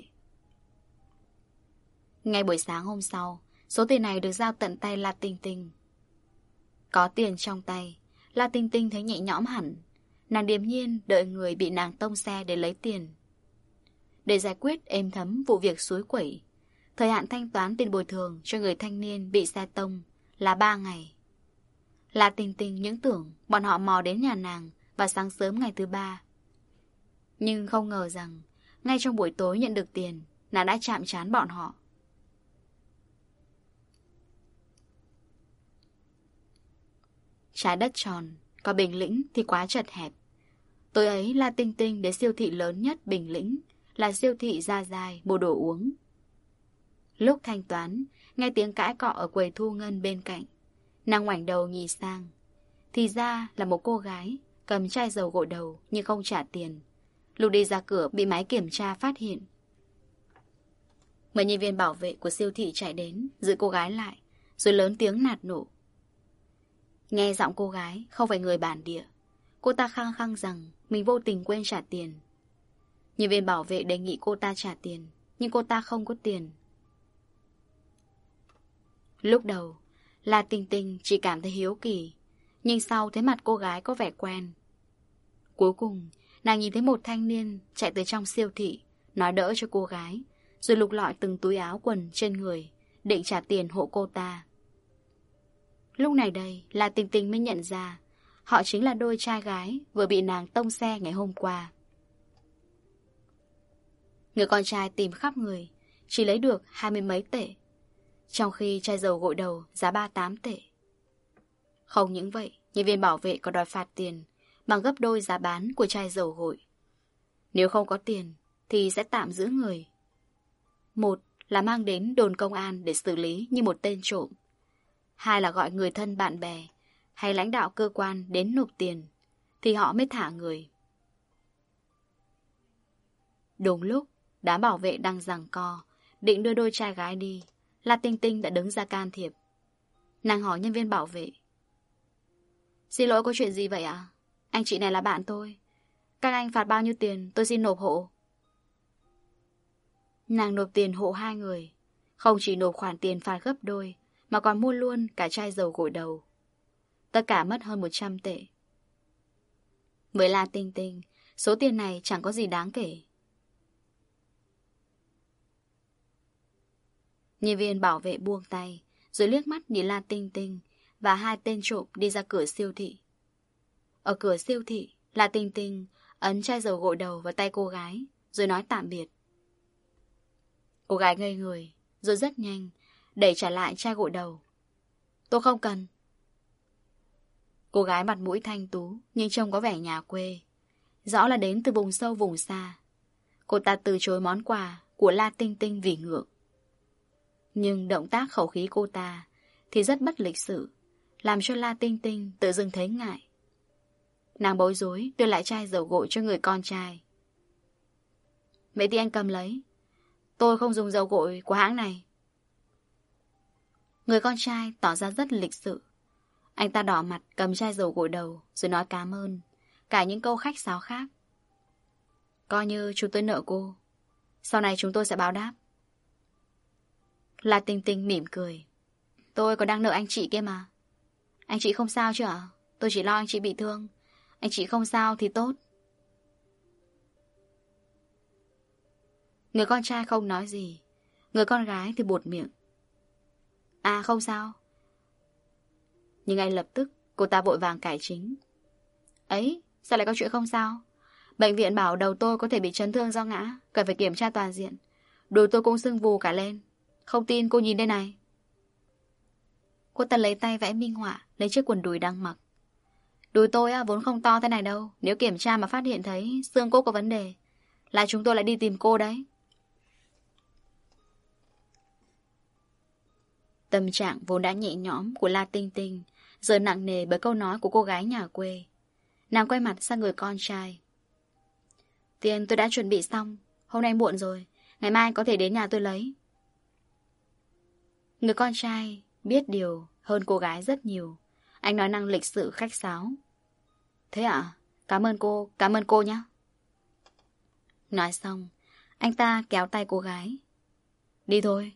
Ngay buổi sáng hôm sau, số tiền này được giao tận tay La Tinh Tinh. Có tiền trong tay, La Tinh Tinh thấy nhẹ nhõm hẳn. Nàng điềm nhiên đợi người bị nàng tông xe để lấy tiền. Để giải quyết êm thấm vụ việc xúi quẩy, thời hạn thanh toán tiền bồi thường cho người thanh niên bị xe tông là ba ngày. La Tinh Tinh những tưởng bọn họ mò đến nhà nàng vào sáng sớm ngày thứ ba. Nhưng không ngờ rằng ngay trong buổi tối nhận được tiền, nàng đã chạm trán bọn họ. Trái đất tròn, còn Bình Lĩnh thì quá chật hẹp. Tối ấy La Tinh Tinh đến siêu thị lớn nhất Bình Lĩnh, là siêu thị Gia Giai mua đồ uống. Lúc thanh toán, nghe tiếng cãi cọ ở quầy thu ngân bên cạnh. Nàng ngoảnh đầu nhìn sang. Thì ra là một cô gái cầm chai dầu gội đầu nhưng không trả tiền. Lúc đi ra cửa bị máy kiểm tra phát hiện. Mấy nhân viên bảo vệ của siêu thị chạy đến, giữ cô gái lại, rồi lớn tiếng nạt nộ. Nghe giọng cô gái không phải người bản địa, cô ta khăng khăng rằng mình vô tình quên trả tiền. Nhân viên bảo vệ đề nghị cô ta trả tiền, nhưng cô ta không có tiền. Lúc đầu, La Tinh Tinh chỉ cảm thấy hiếu kỳ, nhưng sau thấy mặt cô gái có vẻ quen. Cuối cùng, nàng nhìn thấy một thanh niên chạy tới trong siêu thị, nói đỡ cho cô gái, rồi lục lọi từng túi áo quần trên người, định trả tiền hộ cô ta. Lúc này đây, La Tinh Tinh mới nhận ra, họ chính là đôi trai gái vừa bị nàng tông xe ngày hôm qua. Người con trai tìm khắp người, chỉ lấy được hai mươi mấy tệ, trong khi chai dầu gội đầu giá ba mươi tám tệ. Không những vậy, nhân viên bảo vệ còn đòi phạt tiền bằng gấp đôi giá bán của chai dầu gội. Nếu không có tiền thì sẽ tạm giữ người. Một là mang đến đồn công an để xử lý như một tên trộm. Hai là gọi người thân bạn bè hay lãnh đạo cơ quan đến nộp tiền, thì họ mới thả người. Đúng lúc đám bảo vệ đang giằng co, định đưa đôi trai gái đi, La Tinh Tinh đã đứng ra can thiệp. Nàng hỏi nhân viên bảo vệ. Xin lỗi, có chuyện gì vậy ạ? Anh chị này là bạn tôi. Các anh phạt bao nhiêu tiền tôi xin nộp hộ. Nàng nộp tiền hộ hai người. Không chỉ nộp khoản tiền phạt gấp đôi, mà còn mua luôn cả chai dầu gội đầu. Tất cả mất hơn một trăm tệ. Với La Tinh Tinh, số tiền này chẳng có gì đáng kể. Nhân viên bảo vệ buông tay, rồi liếc mắt nhìn La Tinh Tinh và hai tên trộm đi ra cửa siêu thị. Ở cửa siêu thị, La Tinh Tinh ấn chai dầu gội đầu vào tay cô gái, rồi nói tạm biệt. Cô gái ngây người, rồi rất nhanh đẩy trả lại chai gội đầu. Tôi không cần. Cô gái mặt mũi thanh tú, nhưng trông có vẻ nhà quê, rõ là đến từ vùng sâu vùng xa. Cô ta từ chối món quà của La Tinh Tinh vì ngượng. Nhưng động tác khẩu khí cô ta thì rất bất lịch sự, làm cho La Tinh Tinh tự dưng thấy ngại. Nàng bối rối đưa lại chai dầu gội cho người con trai. Vậy thì anh cầm lấy. Tôi không dùng dầu gội của hãng này. Người con trai tỏ ra rất lịch sự. Anh ta đỏ mặt cầm chai dầu gội đầu, rồi nói cảm ơn, cả những câu khách sáo khác. Coi như chúng tôi nợ cô, sau này chúng tôi sẽ báo đáp. La Tinh Tinh mỉm cười. Tôi còn đang nợ anh chị kia mà. Anh chị không sao chứ ạ? Tôi chỉ lo anh chị bị thương. Anh chị không sao thì tốt. Người con trai không nói gì. Người con gái thì buột miệng. À không sao. Nhưng ngay lập tức cô ta vội vàng cải chính. Ấy, sao lại có chuyện không sao? Bệnh viện bảo đầu tôi có thể bị chấn thương do ngã, cần phải kiểm tra toàn diện. Đùi tôi cũng sưng vù cả lên. Không tin cô nhìn đây này. Cô ta lấy tay vẽ minh họa, lấy chiếc quần đùi đang mặc. Đùi tôi á, vốn không to thế này đâu. Nếu kiểm tra mà phát hiện thấy xương cốt có vấn đề, là chúng tôi lại đi tìm cô đấy. Tâm trạng vốn đã nhẹ nhõm của La Tinh Tinh giờ nặng nề bởi câu nói của cô gái nhà quê. Nàng quay mặt sang người con trai. Tiền tôi đã chuẩn bị xong. Hôm nay muộn rồi, ngày mai có thể đến nhà tôi lấy. Người con trai biết điều hơn cô gái rất nhiều. Anh nói năng lịch sự khách sáo. Thế ạ? À? Cảm ơn cô, cảm ơn cô nhé. Nói xong, anh ta kéo tay cô gái. Đi thôi.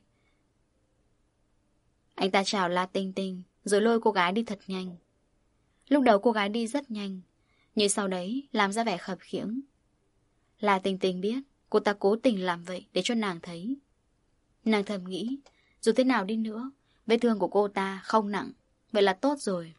Anh ta chào La Tinh Tinh, rồi lôi cô gái đi thật nhanh. Lúc đầu cô gái đi rất nhanh, nhưng sau đấy làm ra vẻ khập khiễng. La Tinh Tinh biết cô ta cố tình làm vậy để cho nàng thấy. Nàng thầm nghĩ, dù thế nào đi nữa, vết thương của cô ta không nặng, vậy là tốt rồi.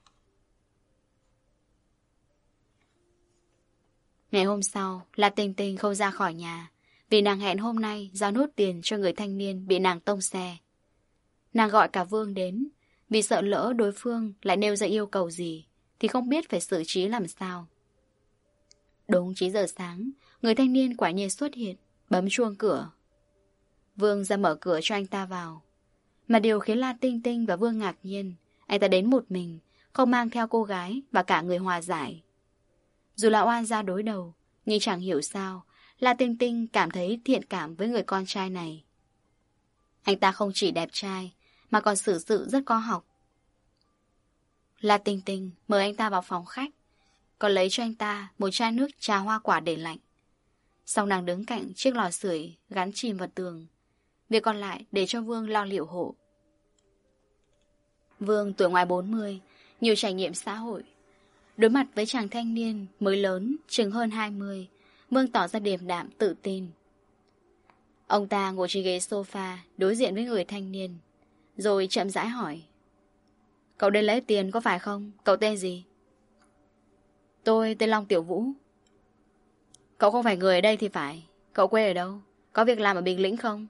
Ngày hôm sau, La Tinh Tinh không ra khỏi nhà, vì nàng hẹn hôm nay giao nốt tiền cho người thanh niên bị nàng tông xe. Nàng gọi cả Vương đến, vì sợ lỡ đối phương lại nêu ra yêu cầu gì thì không biết phải xử trí làm sao. Đúng chín giờ sáng, người thanh niên quả nhiên xuất hiện, bấm chuông cửa. Vương ra mở cửa cho anh ta vào. Mà điều khiến La Tinh Tinh và Vương ngạc nhiên, anh ta đến một mình, không mang theo cô gái và cả người hòa giải. Dù là oan gia đối đầu, nhưng chẳng hiểu sao La Tinh Tinh cảm thấy thiện cảm với người con trai này. Anh ta không chỉ đẹp trai mà còn xử sự rất có học. La Tinh Tinh mời anh ta vào phòng khách, còn lấy cho anh ta một chai nước trà hoa quả để lạnh. Xong nàng đứng cạnh chiếc lò sưởi gắn chìm vào tường. Việc còn lại để cho Vương lo liệu hộ. Vương tuổi ngoài bốn mươi, nhiều trải nghiệm xã hội. Đối mặt với chàng thanh niên mới lớn, chừng hơn hai mươi, Vương tỏ ra điềm đạm tự tin. Ông ta ngồi trên ghế sofa đối diện với người thanh niên, rồi chậm rãi hỏi: Cậu đến lấy tiền có phải không? Cậu tên gì? Tôi tên Long Tiểu Vũ. Cậu không phải người ở đây thì phải. Cậu quê ở đâu? Có việc làm ở Bình Lĩnh không?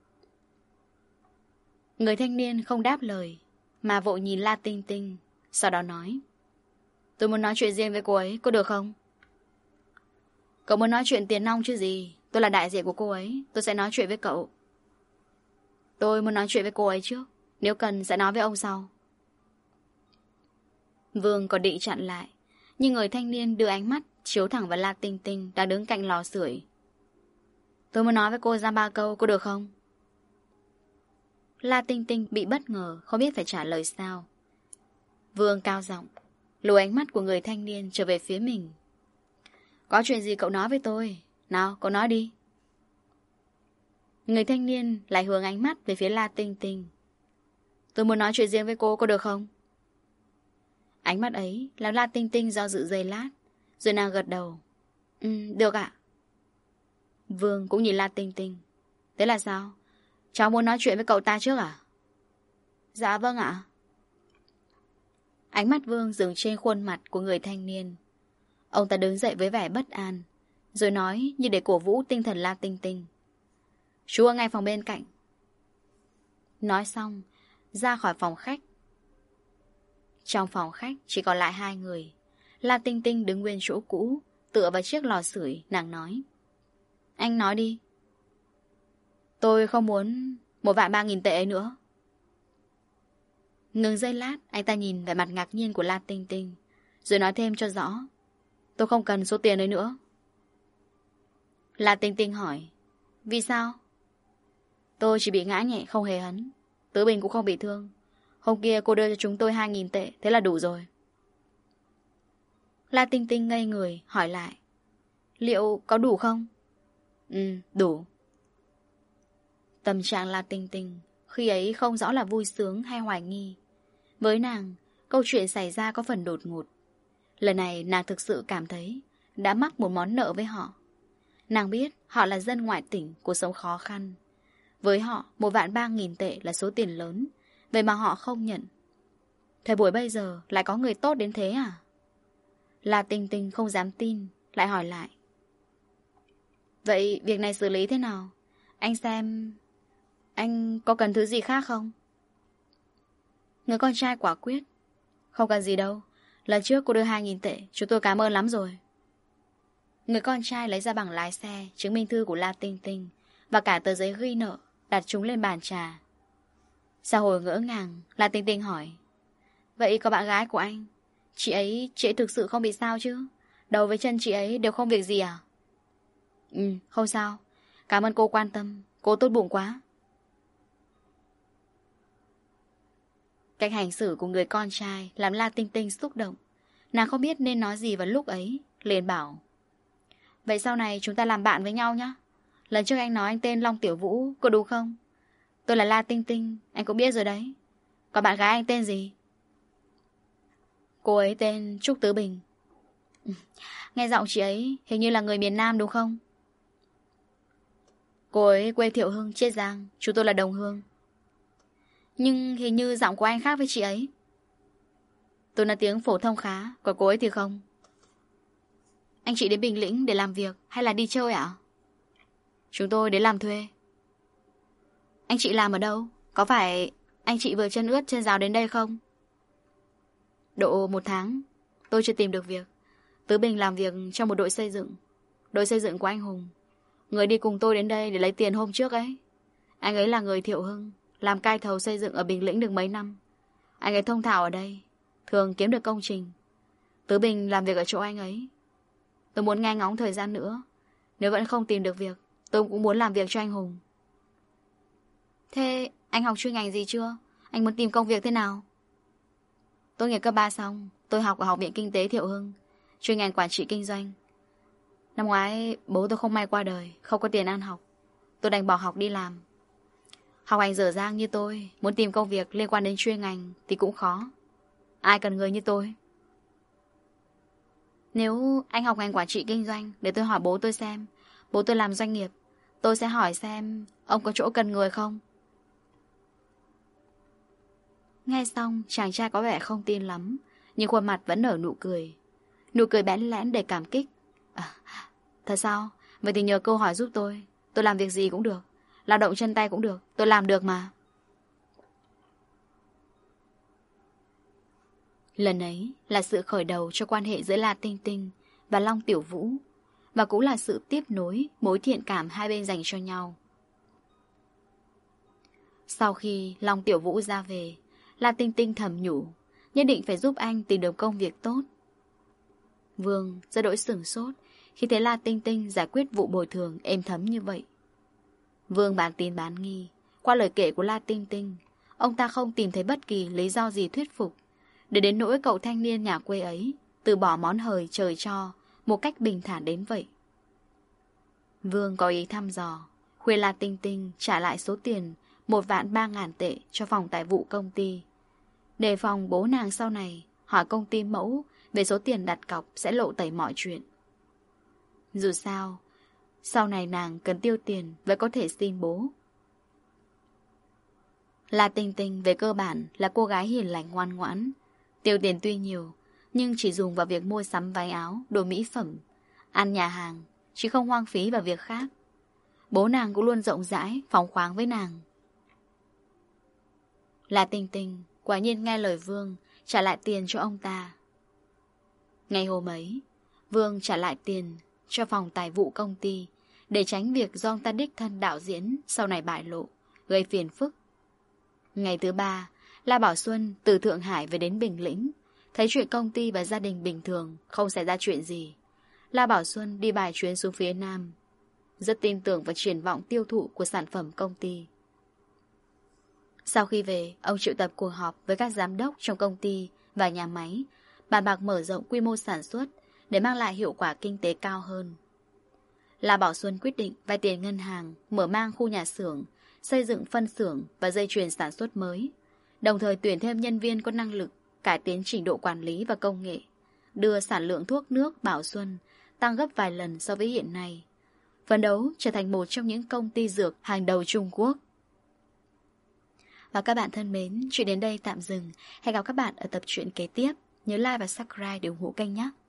Người thanh niên không đáp lời, mà vội nhìn La Tinh Tinh, sau đó nói: Tôi muốn nói chuyện riêng với cô ấy, có được không? Cậu muốn nói chuyện tiền nong chứ gì? Tôi là đại diện của cô ấy, tôi sẽ nói chuyện với cậu. Tôi muốn nói chuyện với cô ấy trước, nếu cần sẽ nói với ông sau. Vương còn định chặn lại, nhưng người thanh niên đưa ánh mắt chiếu thẳng vào La Tinh Tinh đang đứng cạnh lò sưởi. Tôi muốn nói với cô ra ba câu, có được không? La Tinh Tinh bị bất ngờ, không biết phải trả lời sao. Vương cao giọng lùi ánh mắt của người thanh niên trở về phía mình. Có chuyện gì cậu nói với tôi? Nào, cậu nói đi. Người thanh niên lại hướng ánh mắt về phía La Tinh Tinh. Tôi muốn nói chuyện riêng với cô, có được không? Ánh mắt ấy làm La Tinh Tinh do dự giây lát, rồi nàng gật đầu. Ừ, được ạ. Vương cũng nhìn La Tinh Tinh. Thế là sao? Cháu muốn nói chuyện với cậu ta trước à? Dạ vâng ạ. Ánh mắt Vương dừng trên khuôn mặt của người thanh niên. Ông ta đứng dậy với vẻ bất an, rồi nói như để cổ vũ tinh thần La Tinh Tinh. Chú ở ngay phòng bên cạnh. Nói xong, ra khỏi phòng khách. Trong phòng khách chỉ còn lại hai người. La Tinh Tinh đứng nguyên chỗ cũ, tựa vào chiếc lò sưởi, nàng nói: Anh nói đi. Tôi không muốn một vạn ba nghìn tệ ấy nữa. Ngừng giây lát, anh ta nhìn vẻ mặt ngạc nhiên của La Tinh Tinh, rồi nói thêm cho rõ: Tôi không cần số tiền ấy nữa. La Tinh Tinh hỏi: Vì sao? Tôi chỉ bị ngã nhẹ, không hề hấn. Tứ Bình cũng không bị thương. Hôm kia cô đưa cho chúng tôi hai nghìn tệ, thế là đủ rồi. La Tinh Tinh ngây người, hỏi lại: Liệu có đủ không? Ừ, đủ. Tâm trạng La Tinh Tinh khi ấy không rõ là vui sướng hay hoài nghi. Với nàng, câu chuyện xảy ra có phần đột ngột. Lần này nàng thực sự cảm thấy đã mắc một món nợ với họ. Nàng biết họ là dân ngoại tỉnh, cuộc sống khó khăn. Với họ, một vạn ba nghìn tệ là số tiền lớn, vậy mà họ không nhận. Thời buổi bây giờ lại có người tốt đến thế à? La Tinh Tinh không dám tin, lại hỏi lại: Vậy việc này xử lý thế nào? Anh xem... Anh có cần thứ gì khác không? Người con trai quả quyết: Không cần gì đâu. Lần trước cô đưa hai nghìn tệ, chúng tôi cảm ơn lắm rồi. Người con trai lấy ra bằng lái xe, chứng minh thư của La Tinh Tinh và cả tờ giấy ghi nợ, đặt chúng lên bàn trà. Sau hồi ngỡ ngàng, La Tinh Tinh hỏi: Vậy có bạn gái của anh? Chị ấy, chị ấy thực sự không bị sao chứ? Đầu với chân chị ấy đều không việc gì à? Ừ, không sao. Cảm ơn cô quan tâm, cô tốt bụng quá. Cách hành xử của người con trai làm La Tinh Tinh xúc động. Nàng không biết nên nói gì vào lúc ấy, liền bảo: Vậy sau này chúng ta làm bạn với nhau nhé. Lần trước anh nói anh tên Long Tiểu Vũ, có đúng không? Tôi là La Tinh Tinh, anh cũng biết rồi đấy. Còn bạn gái anh tên gì? Cô ấy tên Trúc Tứ Bình. Nghe giọng chị ấy hình như là người miền Nam đúng không? Cô ấy quê Thiệu Hưng, Chiết Giang. Chúng tôi là đồng hương. Nhưng hình như giọng của anh khác với chị ấy. Tôi nói tiếng phổ thông khá, còn cô ấy thì không. Anh chị đến Bình Lĩnh để làm việc hay là đi chơi ạ? Chúng tôi đến làm thuê. Anh chị làm ở đâu? Có phải anh chị vừa chân ướt chân ráo đến đây không? Độ một tháng. Tôi chưa tìm được việc. Tứ Bình làm việc trong một đội xây dựng. Đội xây dựng của anh Hùng. Người đi cùng tôi đến đây để lấy tiền hôm trước ấy. Anh ấy là người Thiệu Hưng, làm cai thầu xây dựng ở Bình Lĩnh được mấy năm. Anh ấy thông thạo ở đây, thường kiếm được công trình. Tứ Bình làm việc ở chỗ anh ấy. Tôi muốn nghe ngóng thời gian nữa. Nếu vẫn không tìm được việc, tôi cũng muốn làm việc cho anh Hùng. Thế anh học chuyên ngành gì chưa? Anh muốn tìm công việc thế nào? Tốt nghiệp cấp ba xong, tôi học ở Học viện Kinh tế Thiệu Hưng, chuyên ngành quản trị kinh doanh. Năm ngoái bố tôi không may qua đời, không có tiền ăn học. Tôi đành bỏ học đi làm. Học hành dở dang như tôi, muốn tìm công việc liên quan đến chuyên ngành thì cũng khó. Ai cần người như tôi? Nếu anh học ngành quản trị kinh doanh, để tôi hỏi bố tôi xem. Bố tôi làm doanh nghiệp, tôi sẽ hỏi xem ông có chỗ cần người không. Nghe xong, chàng trai có vẻ không tin lắm, nhưng khuôn mặt vẫn nở nụ cười. Nụ cười bẽn lẽn để cảm kích. À, thật sao? Vậy thì nhờ câu hỏi giúp tôi. Tôi làm việc gì cũng được, lao động chân tay cũng được, tôi làm được mà. Lần ấy là sự khởi đầu cho quan hệ giữa La Tinh Tinh và Long Tiểu Vũ, và cũng là sự tiếp nối mối thiện cảm hai bên dành cho nhau. Sau khi Long Tiểu Vũ ra về, La Tinh Tinh thầm nhủ nhất định phải giúp anh tìm được công việc tốt. Vương rất đỗi sửng sốt khi thấy La Tinh Tinh giải quyết vụ bồi thường êm thấm như vậy. Vương bán tín bán nghi. Qua lời kể của La Tinh Tinh, ông ta không tìm thấy bất kỳ lý do gì thuyết phục, để đến nỗi cậu thanh niên nhà quê ấy từ bỏ món hời trời cho một cách bình thản đến vậy. Vương có ý thăm dò, khuyên La Tinh Tinh trả lại số tiền một vạn ba ngàn tệ cho phòng tài vụ công ty, đề phòng bố nàng sau này hỏi công ty mẫu về số tiền đặt cọc sẽ lộ tẩy mọi chuyện. Dù sao, sau này nàng cần tiêu tiền vẫn có thể xin bố. La Tinh Tinh về cơ bản là cô gái hiền lành ngoan ngoãn. Tiêu tiền tuy nhiều, nhưng chỉ dùng vào việc mua sắm váy áo, đồ mỹ phẩm, ăn nhà hàng, chứ không hoang phí vào việc khác. Bố nàng cũng luôn rộng rãi, phóng khoáng với nàng. La Tinh Tinh quả nhiên nghe lời Vương, trả lại tiền cho ông ta. Ngày hôm ấy, Vương trả lại tiền cho phòng tài vụ công ty, để tránh việc do ông ta đích thân đạo diễn sau này bại lộ, gây phiền phức. Ngày thứ ba, La Bảo Xuân từ Thượng Hải về đến Bình Lĩnh, thấy chuyện công ty và gia đình bình thường, không xảy ra chuyện gì. La Bảo Xuân đi bài chuyến xuống phía Nam, rất tin tưởng vào triển vọng tiêu thụ của sản phẩm công ty. Sau khi về, ông triệu tập cuộc họp với các giám đốc trong công ty và nhà máy, bàn bạc mở rộng quy mô sản xuất để mang lại hiệu quả kinh tế cao hơn. La Bảo Xuân quyết định vay tiền ngân hàng, mở mang khu nhà xưởng, xây dựng phân xưởng và dây chuyền sản xuất mới, đồng thời tuyển thêm nhân viên có năng lực, cải tiến trình độ quản lý và công nghệ, đưa sản lượng thuốc nước Bảo Xuân tăng gấp vài lần so với hiện nay, phấn đấu trở thành một trong những công ty dược hàng đầu Trung Quốc. Và các bạn thân mến, chuyện đến đây tạm dừng. Hẹn gặp các bạn ở tập truyện kế tiếp. Nhớ like và subscribe để ủng hộ kênh nhé.